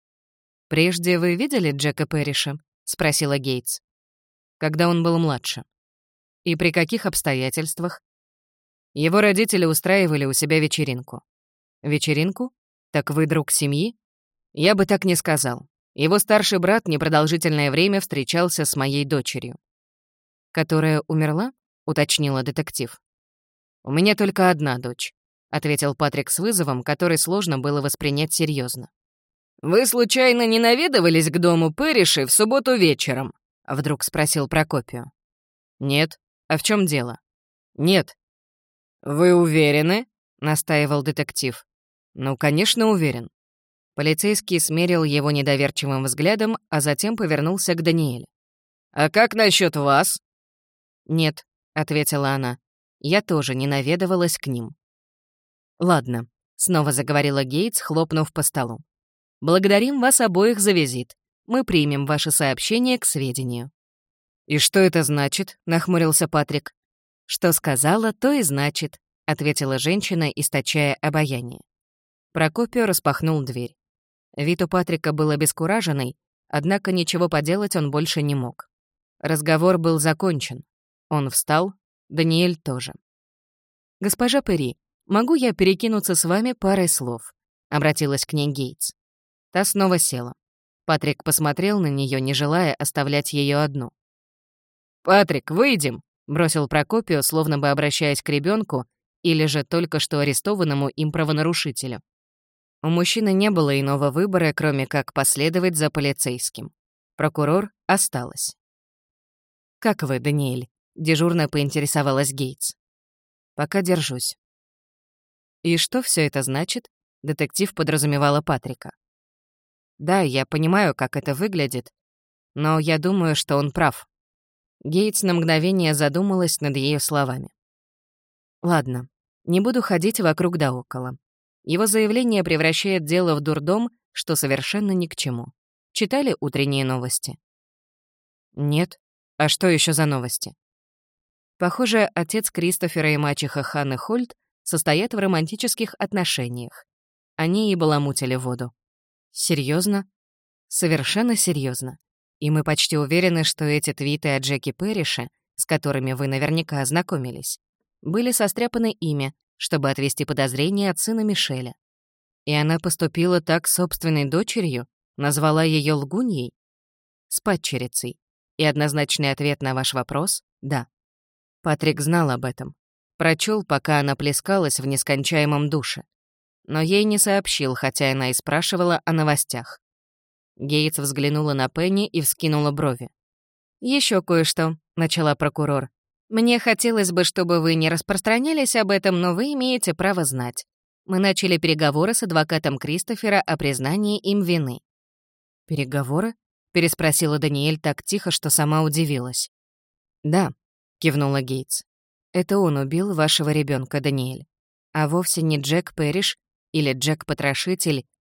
«Прежде вы видели Джека Пэриша?» — спросила Гейтс. «Когда он был младше». «И при каких обстоятельствах?» «Его родители устраивали у себя вечеринку». «Вечеринку? Так вы друг семьи?» «Я бы так не сказал. Его старший брат непродолжительное время встречался с моей дочерью». «Которая умерла?» — уточнила детектив. «У меня только одна дочь», — ответил Патрик с вызовом, который сложно было воспринять серьезно. «Вы случайно не наведывались к дому Пэриши в субботу вечером?» — вдруг спросил Прокопио. «Нет. А в чем дело?» «Нет». «Вы уверены?» — настаивал детектив. «Ну, конечно, уверен». Полицейский смерил его недоверчивым взглядом, а затем повернулся к Даниэле. «А как насчет вас?» «Нет», — ответила она. «Я тоже не наведывалась к ним». «Ладно», — снова заговорила Гейтс, хлопнув по столу. «Благодарим вас обоих за визит. Мы примем ваше сообщение к сведению». «И что это значит?» — нахмурился Патрик. «Что сказала, то и значит», — ответила женщина, источая обаяние. Прокопио распахнул дверь. Вид у Патрика был обескураженный, однако ничего поделать он больше не мог. Разговор был закончен. Он встал, Даниэль тоже. «Госпожа Перри, могу я перекинуться с вами парой слов?» — обратилась к ней Гейтс. Та снова села. Патрик посмотрел на нее, не желая оставлять ее одну. «Патрик, выйдем!» — бросил Прокопио, словно бы обращаясь к ребенку или же только что арестованному им правонарушителю. У мужчины не было иного выбора, кроме как последовать за полицейским. Прокурор осталась. «Как вы, Даниэль?» — дежурно поинтересовалась Гейтс. «Пока держусь». «И что все это значит?» — детектив подразумевала Патрика. «Да, я понимаю, как это выглядит, но я думаю, что он прав». Гейтс на мгновение задумалась над ее словами. «Ладно, не буду ходить вокруг да около. Его заявление превращает дело в дурдом, что совершенно ни к чему. Читали утренние новости?» «Нет. А что еще за новости?» Похоже, отец Кристофера и мачеха Ханны Хольт состоят в романтических отношениях. Они и баламутили воду. Серьезно? Совершенно серьезно. И мы почти уверены, что эти твиты о Джеке Пэрише, с которыми вы наверняка ознакомились, были состряпаны ими, чтобы отвести подозрения от сына Мишеля. И она поступила так с собственной дочерью, назвала ее лгуньей? С падчерицей. И однозначный ответ на ваш вопрос — да. Патрик знал об этом. Прочел, пока она плескалась в нескончаемом душе. Но ей не сообщил, хотя она и спрашивала о новостях. Гейтс взглянула на Пенни и вскинула брови. «Еще кое-что», — начала прокурор. «Мне хотелось бы, чтобы вы не распространялись об этом, но вы имеете право знать. Мы начали переговоры с адвокатом Кристофера о признании им вины». «Переговоры?» — переспросила Даниэль так тихо, что сама удивилась. «Да», — кивнула Гейтс. «Это он убил вашего ребенка, Даниэль. А вовсе не Джек Пэриш или Джек-потрошитель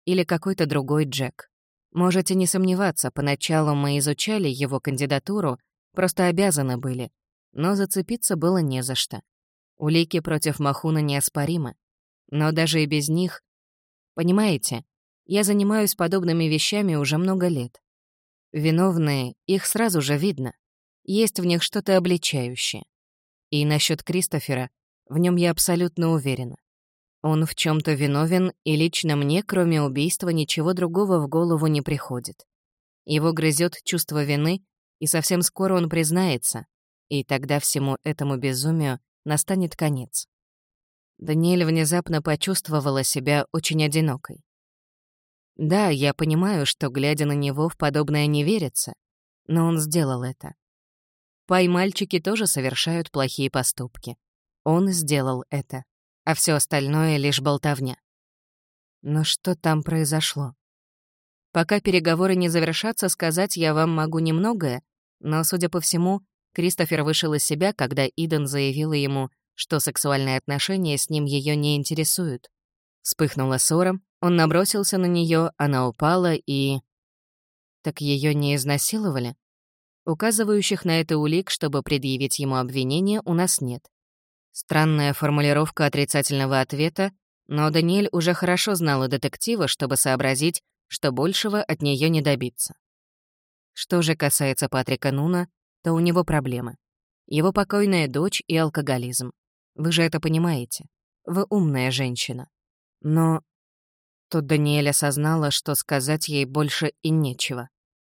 или какой-то другой Джек. Можете не сомневаться, поначалу мы изучали его кандидатуру, просто обязаны были, но зацепиться было не за что. Улики против Махуна неоспоримы, но даже и без них... Понимаете, я занимаюсь подобными вещами уже много лет. Виновные, их сразу же видно. Есть в них что-то обличающее. И насчет Кристофера, в нем я абсолютно уверена. Он в чем то виновен, и лично мне, кроме убийства, ничего другого в голову не приходит. Его грызет чувство вины, и совсем скоро он признается, и тогда всему этому безумию настанет конец. Даниэль внезапно почувствовала себя очень одинокой. Да, я понимаю, что, глядя на него, в подобное не верится, но он сделал это. Пай-мальчики тоже совершают плохие поступки. Он сделал это, а все остальное — лишь болтовня. Но что там произошло? Пока переговоры не завершатся, сказать я вам могу немногое, но, судя по всему, Кристофер вышел из себя, когда Иден заявила ему, что сексуальные отношения с ним ее не интересуют. Вспыхнула ссора, он набросился на нее, она упала и... Так ее не изнасиловали? Указывающих на это улик, чтобы предъявить ему обвинение, у нас нет. Странная формулировка отрицательного ответа, но Даниэль уже хорошо знала детектива, чтобы сообразить, что большего от нее не добиться. Что же касается Патрика Нуна, то у него проблемы. Его покойная дочь и алкоголизм. Вы же это понимаете. Вы умная женщина. Но тут Даниэль осознала, что сказать ей больше и нечего.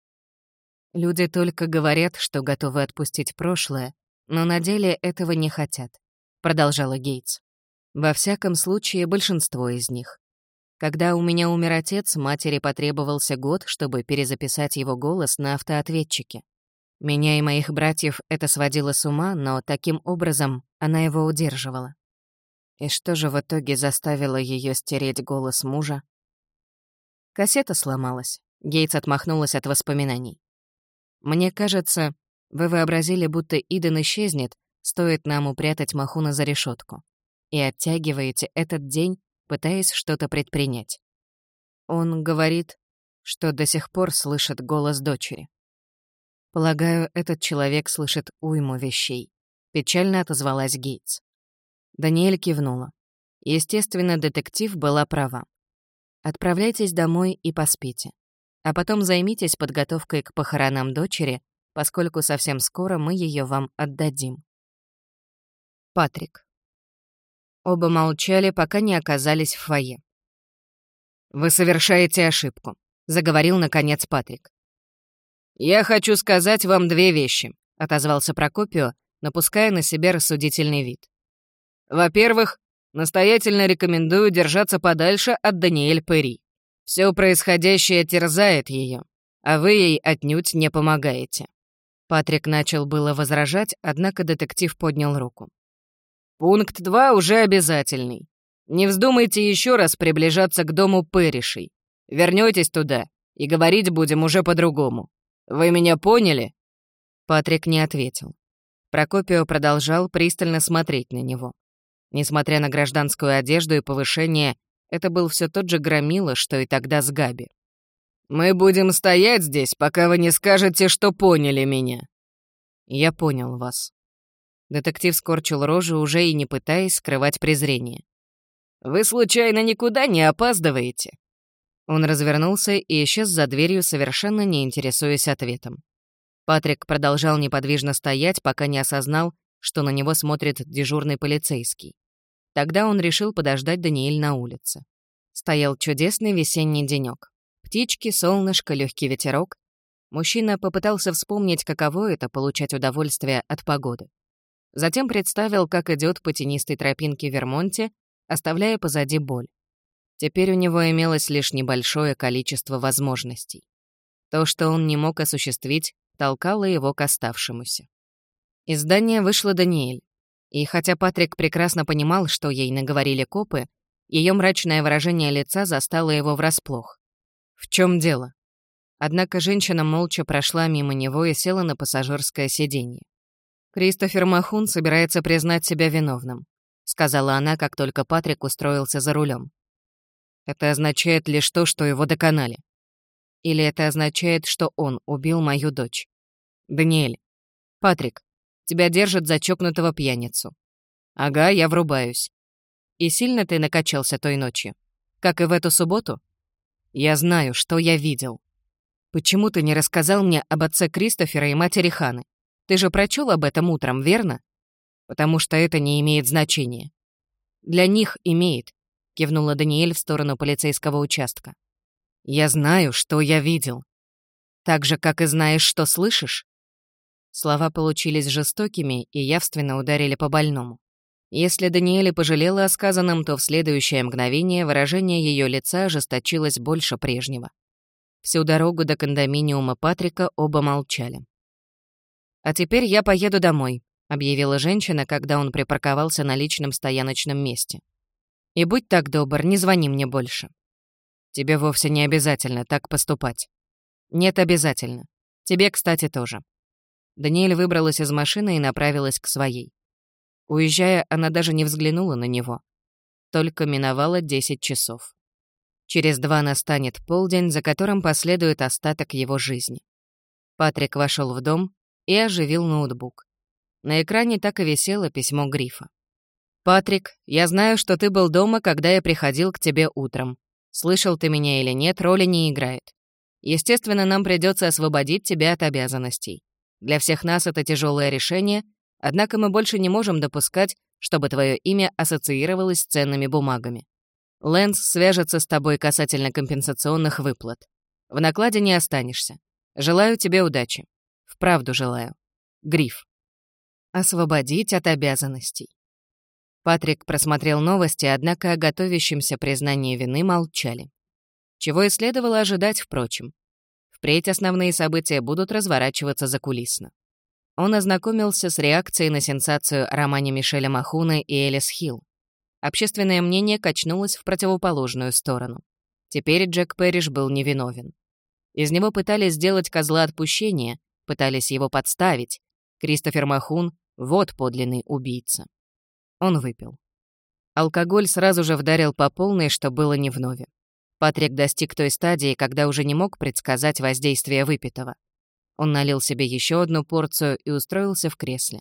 Люди только говорят, что готовы отпустить прошлое, но на деле этого не хотят, продолжала Гейтс. Во всяком случае, большинство из них. Когда у меня умер отец, матери потребовался год, чтобы перезаписать его голос на автоответчике. Меня и моих братьев это сводило с ума, но таким образом она его удерживала. И что же в итоге заставило ее стереть голос мужа? Кассета сломалась. Гейтс отмахнулась от воспоминаний. Мне кажется, вы вообразили, будто Иден исчезнет, стоит нам упрятать Махуна за решетку, и оттягиваете этот день, пытаясь что-то предпринять. Он говорит, что до сих пор слышит голос дочери. Полагаю, этот человек слышит уйму вещей. Печально отозвалась Гейтс. Даниэль кивнула. Естественно, детектив была права. Отправляйтесь домой и поспите. А потом займитесь подготовкой к похоронам дочери, поскольку совсем скоро мы ее вам отдадим. Патрик. Оба молчали, пока не оказались в фойе. «Вы совершаете ошибку», — заговорил, наконец, Патрик. «Я хочу сказать вам две вещи», — отозвался Прокопио, напуская на себя рассудительный вид. «Во-первых, настоятельно рекомендую держаться подальше от Даниэль Перри. Все происходящее терзает ее, а вы ей отнюдь не помогаете». Патрик начал было возражать, однако детектив поднял руку. «Пункт 2 уже обязательный. Не вздумайте еще раз приближаться к дому Перришей. Вернётесь туда, и говорить будем уже по-другому. Вы меня поняли?» Патрик не ответил. Прокопио продолжал пристально смотреть на него. Несмотря на гражданскую одежду и повышение, это был все тот же громила, что и тогда с Габи. «Мы будем стоять здесь, пока вы не скажете, что поняли меня». «Я понял вас». Детектив скорчил рожу, уже и не пытаясь скрывать презрение. «Вы случайно никуда не опаздываете?» Он развернулся и исчез за дверью, совершенно не интересуясь ответом. Патрик продолжал неподвижно стоять, пока не осознал, что на него смотрит дежурный полицейский. Тогда он решил подождать Даниэль на улице. Стоял чудесный весенний денёк. Птички, солнышко, легкий ветерок. Мужчина попытался вспомнить, каково это — получать удовольствие от погоды. Затем представил, как идет по тенистой тропинке в Вермонте, оставляя позади боль. Теперь у него имелось лишь небольшое количество возможностей. То, что он не мог осуществить, толкало его к оставшемуся. Из здания вышла Даниэль. И хотя Патрик прекрасно понимал, что ей наговорили копы, ее мрачное выражение лица застало его врасплох. В чем дело? Однако женщина молча прошла мимо него и села на пассажирское сиденье. «Кристофер Махун собирается признать себя виновным», — сказала она, как только Патрик устроился за рулем. Это означает лишь то, что его доконали. Или это означает, что он убил мою дочь? Даниэль. Патрик, тебя держат за чокнутого пьяницу. Ага, я врубаюсь. И сильно ты накачался той ночью? Как и в эту субботу? Я знаю, что я видел. Почему ты не рассказал мне об отце Кристофера и матери Ханы? Ты же прочел об этом утром, верно? Потому что это не имеет значения. Для них имеет, кивнула Даниэль в сторону полицейского участка. Я знаю, что я видел. Так же, как и знаешь, что слышишь? Слова получились жестокими и явственно ударили по больному. Если Даниэль пожалела о сказанном, то в следующее мгновение выражение ее лица ожесточилось больше прежнего. Всю дорогу до кондоминиума Патрика оба молчали. «А теперь я поеду домой», — объявила женщина, когда он припарковался на личном стояночном месте. «И будь так добр, не звони мне больше». «Тебе вовсе не обязательно так поступать». «Нет, обязательно. Тебе, кстати, тоже». Даниэль выбралась из машины и направилась к своей. Уезжая, она даже не взглянула на него. Только миновало 10 часов. Через 2 настанет полдень, за которым последует остаток его жизни. Патрик вошел в дом и оживил ноутбук. На экране так и висело письмо Грифа. «Патрик, я знаю, что ты был дома, когда я приходил к тебе утром. Слышал ты меня или нет, роли не играет. Естественно, нам придется освободить тебя от обязанностей. Для всех нас это тяжелое решение, однако мы больше не можем допускать, чтобы твое имя ассоциировалось с ценными бумагами. Лэнс свяжется с тобой касательно компенсационных выплат. В накладе не останешься. Желаю тебе удачи. Вправду желаю. Гриф. Освободить от обязанностей». Патрик просмотрел новости, однако о готовящемся признании вины молчали. Чего и следовало ожидать, впрочем. Впредь основные события будут разворачиваться закулисно. Он ознакомился с реакцией на сенсацию о романе Мишеля Махуна и Элис Хилл. Общественное мнение качнулось в противоположную сторону. Теперь Джек Пэриш был невиновен. Из него пытались сделать козла отпущения, пытались его подставить. Кристофер Махун — вот подлинный убийца. Он выпил. Алкоголь сразу же вдарил по полной, что было не вновь. Патрик достиг той стадии, когда уже не мог предсказать воздействие выпитого. Он налил себе еще одну порцию и устроился в кресле.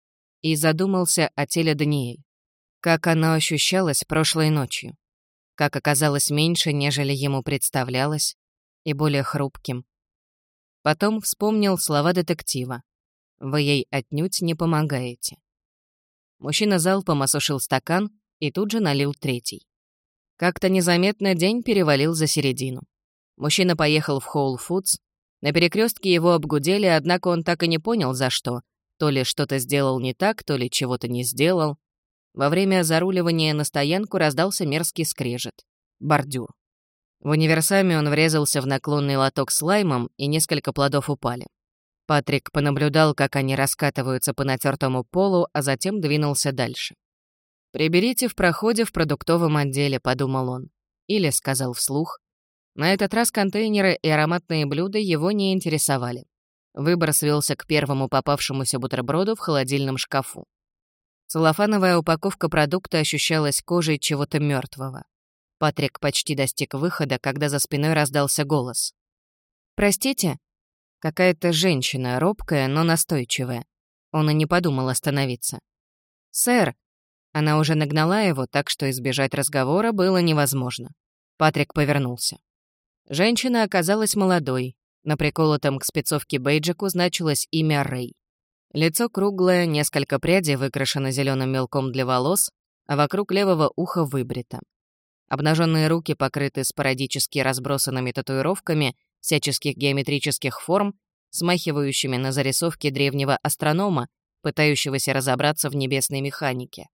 И задумался о теле Даниэль. Как оно ощущалось прошлой ночью. Как оказалось меньше, нежели ему представлялось, и более хрупким. Потом вспомнил слова детектива. «Вы ей отнюдь не помогаете». Мужчина залпом осушил стакан и тут же налил третий. Как-то незаметно день перевалил за середину. Мужчина поехал в Whole Foods. На перекрестке его обгудели, однако он так и не понял, за что. То ли что-то сделал не так, то ли чего-то не сделал. Во время заруливания на стоянку раздался мерзкий скрежет. Бордюр. В универсаме он врезался в наклонный лоток с лаймом, и несколько плодов упали. Патрик понаблюдал, как они раскатываются по натертому полу, а затем двинулся дальше. «Приберите в проходе в продуктовом отделе», — подумал он. Или сказал вслух. На этот раз контейнеры и ароматные блюда его не интересовали. Выбор свелся к первому попавшемуся бутерброду в холодильном шкафу. Целлофановая упаковка продукта ощущалась кожей чего-то мертвого. Патрик почти достиг выхода, когда за спиной раздался голос. «Простите?» Какая-то женщина, робкая, но настойчивая. Он и не подумал остановиться. «Сэр!» Она уже нагнала его, так что избежать разговора было невозможно. Патрик повернулся. Женщина оказалась молодой. На приколотом к спецовке бейджику значилось имя Рэй. Лицо круглое, несколько прядей выкрашено зеленым мелком для волос, а вокруг левого уха выбрито. Обнаженные руки покрыты спорадически разбросанными татуировками всяческих геометрических форм, смахивающими на зарисовки древнего астронома, пытающегося разобраться в небесной механике.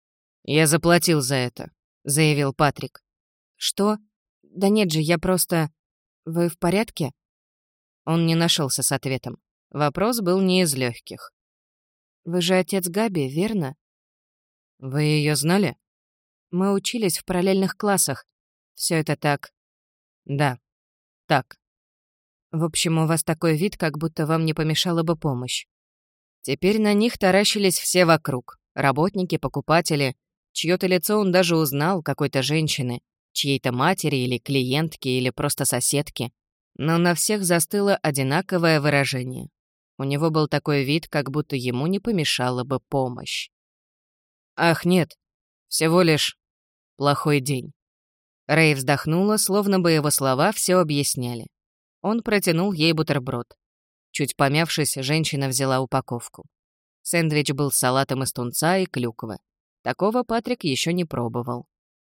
«Я заплатил за это», — заявил Патрик. «Что? Да нет же, я просто... Вы в порядке?» Он не нашелся с ответом. Вопрос был не из легких. «Вы же отец Габи, верно?» «Вы ее знали?» «Мы учились в параллельных классах. Все это так...» «Да, так». «В общем, у вас такой вид, как будто вам не помешала бы помощь». Теперь на них таращились все вокруг. Работники, покупатели. Чьё-то лицо он даже узнал, какой-то женщины. чьей-то матери или клиентки или просто соседки, но на всех застыло одинаковое выражение. У него был такой вид, как будто ему не помешала бы помощь. «Ах, нет, всего лишь плохой день». Рэй вздохнула, словно бы его слова все объясняли. Он протянул ей бутерброд. Чуть помявшись, женщина взяла упаковку. Сэндвич был с салатом из тунца и клюквы. Такого Патрик еще не пробовал.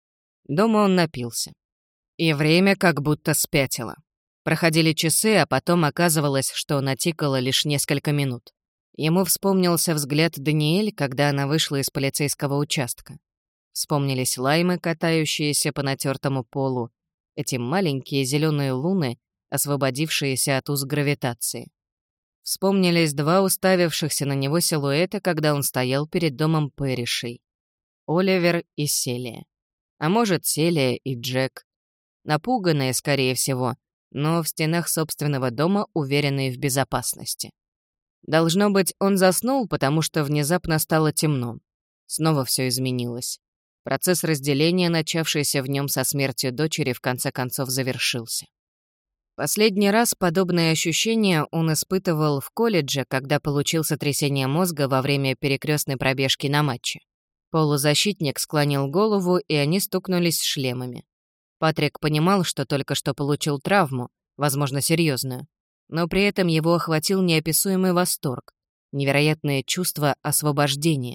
Дома он напился. И время как будто спятило. Проходили часы, а потом оказывалось, что натикало лишь несколько минут. Ему вспомнился взгляд Даниэль, когда она вышла из полицейского участка. Вспомнились лаймы, катающиеся по натертому полу, эти маленькие зеленые луны, освободившиеся от уз гравитации. Вспомнились два уставившихся на него силуэта, когда он стоял перед домом Пэришей. Оливер и Селия. А может, Селия и Джек. Напуганные, скорее всего, но в стенах собственного дома уверенные в безопасности. Должно быть, он заснул, потому что внезапно стало темно. Снова все изменилось. Процесс разделения, начавшийся в нем со смертью дочери, в конце концов завершился. Последний раз подобные ощущения он испытывал в колледже, когда получил сотрясение мозга во время перекрестной пробежки на матче. Полузащитник склонил голову, и они стукнулись шлемами. Патрик понимал, что только что получил травму, возможно, серьезную, но при этом его охватил неописуемый восторг, невероятное чувство освобождения.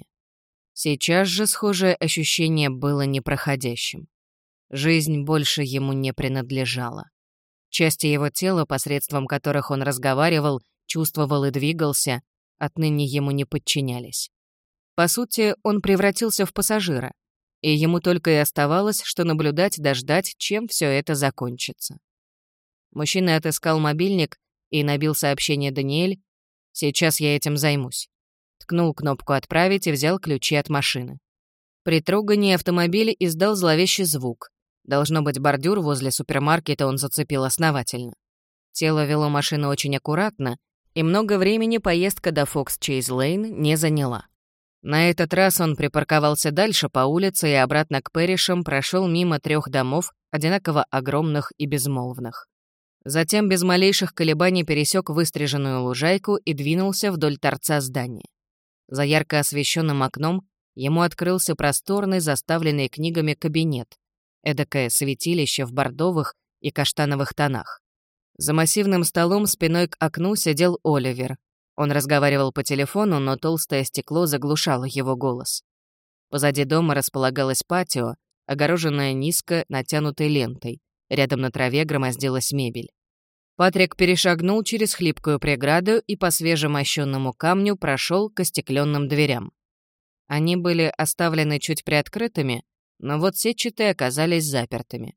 Сейчас же схожее ощущение было непроходящим. Жизнь больше ему не принадлежала. Части его тела, посредством которых он разговаривал, чувствовал и двигался, отныне ему не подчинялись. По сути, он превратился в пассажира, и ему только и оставалось, что наблюдать да ждать, чем все это закончится. Мужчина отыскал мобильник и набил сообщение Даниэль: «Сейчас я этим займусь». Ткнул кнопку «Отправить» и взял ключи от машины. При трогании автомобиля издал зловещий звук. Должно быть, бордюр возле супермаркета он зацепил основательно. Тело вело машину очень аккуратно, и много времени поездка до Фокс-Чейз-Лейн не заняла. На этот раз он припарковался дальше по улице и обратно к Пэришам прошел мимо 3 домов, одинаково огромных и безмолвных. Затем без малейших колебаний пересек выстриженную лужайку и двинулся вдоль торца здания. За ярко освещенным окном ему открылся просторный, заставленный книгами кабинет, эдакое святилище в бордовых и каштановых тонах. За массивным столом спиной к окну сидел Оливер. Он разговаривал по телефону, но толстое стекло заглушало его голос. Позади дома располагалось патио, огороженное низко натянутой лентой. Рядом на траве громоздилась мебель. Патрик перешагнул через хлипкую преграду и по свежемощенному камню прошел к остекленным дверям. Они были оставлены чуть приоткрытыми, но вот сетчатые оказались запертыми.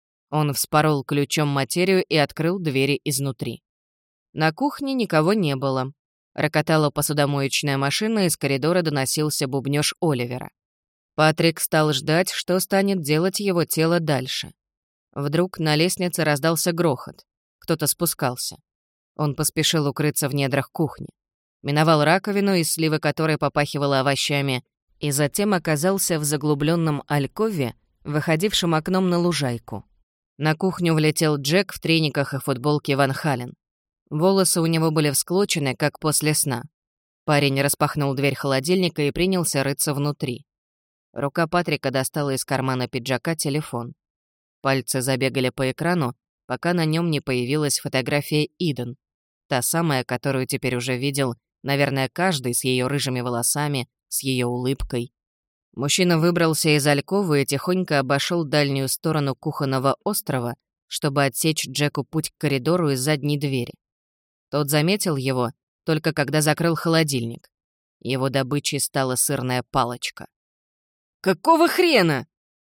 Он вспорол ключом материю и открыл двери изнутри. На кухне никого не было. Рокотала посудомоечная машина, из коридора доносился бубнёж Оливера. Патрик стал ждать, что станет делать его тело дальше. Вдруг на лестнице раздался грохот. Кто-то спускался. Он поспешил укрыться в недрах кухни. Миновал раковину, из сливы которой попахивало овощами, и затем оказался в заглубленном алькове, выходившем окном на лужайку. На кухню влетел Джек в трениках и футболке Ван Хален. Волосы у него были всклочены, как после сна. Парень распахнул дверь холодильника и принялся рыться внутри. Рука Патрика достала из кармана пиджака телефон. Пальцы забегали по экрану, пока на нем не появилась фотография Иден, та самая, которую теперь уже видел, наверное, каждый, с ее рыжими волосами, с ее улыбкой. Мужчина выбрался из альковы и тихонько обошел дальнюю сторону кухонного острова, чтобы отсечь Джеку путь к коридору из задней двери. Тот заметил его, только когда закрыл холодильник. Его добычей стала сырная палочка. «Какого хрена?»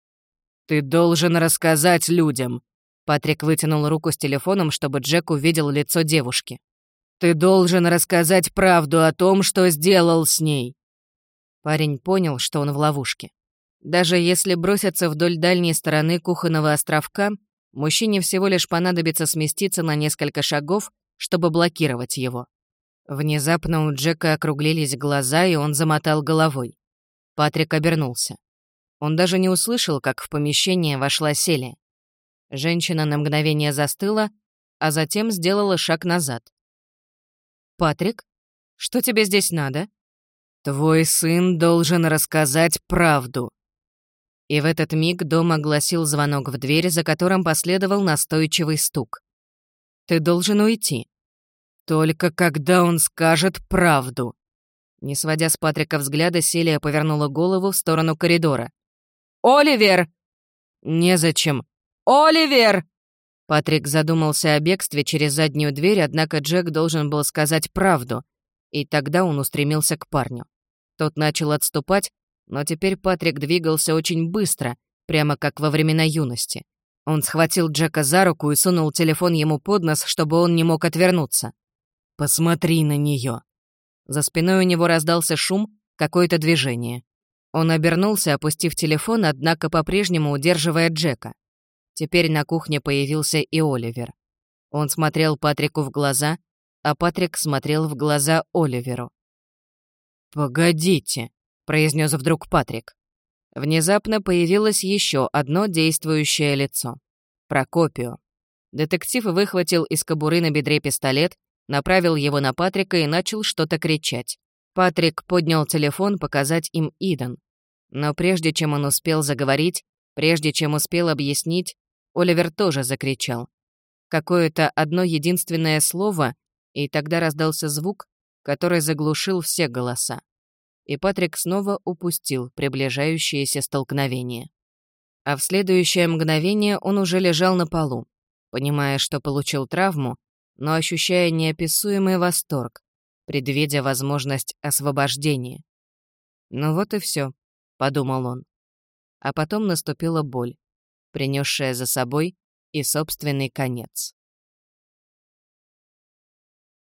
«Ты должен рассказать людям!» Патрик вытянул руку с телефоном, чтобы Джек увидел лицо девушки. «Ты должен рассказать правду о том, что сделал с ней!» Парень понял, что он в ловушке. Даже если броситься вдоль дальней стороны кухонного островка, мужчине всего лишь понадобится сместиться на несколько шагов, чтобы блокировать его. Внезапно у Джека округлились глаза, и он замотал головой. Патрик обернулся. Он даже не услышал, как в помещение вошла Селия. Женщина на мгновение застыла, а затем сделала шаг назад. «Патрик, что тебе здесь надо?» «Твой сын должен рассказать правду». И в этот миг дом огласил звонок в дверь, за которым последовал настойчивый стук. «Ты должен уйти». «Только когда он скажет правду». Не сводя с Патрика взгляда, Селия повернула голову в сторону коридора. «Оливер!» «Незачем». «Оливер!» Патрик задумался о бегстве через заднюю дверь, однако Джек должен был сказать правду, и тогда он устремился к парню. Тот начал отступать, но теперь Патрик двигался очень быстро, прямо как во времена юности. Он схватил Джека за руку и сунул телефон ему под нос, чтобы он не мог отвернуться. «Посмотри на нее. За спиной у него раздался шум, какое-то движение. Он обернулся, опустив телефон, однако по-прежнему удерживая Джека. Теперь на кухне появился и Оливер. Он смотрел Патрику в глаза, а Патрик смотрел в глаза Оливеру. «Погодите», — произнес вдруг Патрик. Внезапно появилось еще одно действующее лицо. Прокопио. Детектив выхватил из кобуры на бедре пистолет, направил его на Патрика и начал что-то кричать. Патрик поднял телефон показать им Иден. Но прежде чем он успел заговорить, прежде чем успел объяснить, Оливер тоже закричал. Какое-то одно единственное слово, и тогда раздался звук, который заглушил все голоса. И Патрик снова упустил приближающееся столкновение. А в следующее мгновение он уже лежал на полу, понимая, что получил травму, но ощущая неописуемый восторг, предвидя возможность освобождения. «Ну вот и все», — подумал он. А потом наступила боль, принесшая за собой и собственный конец.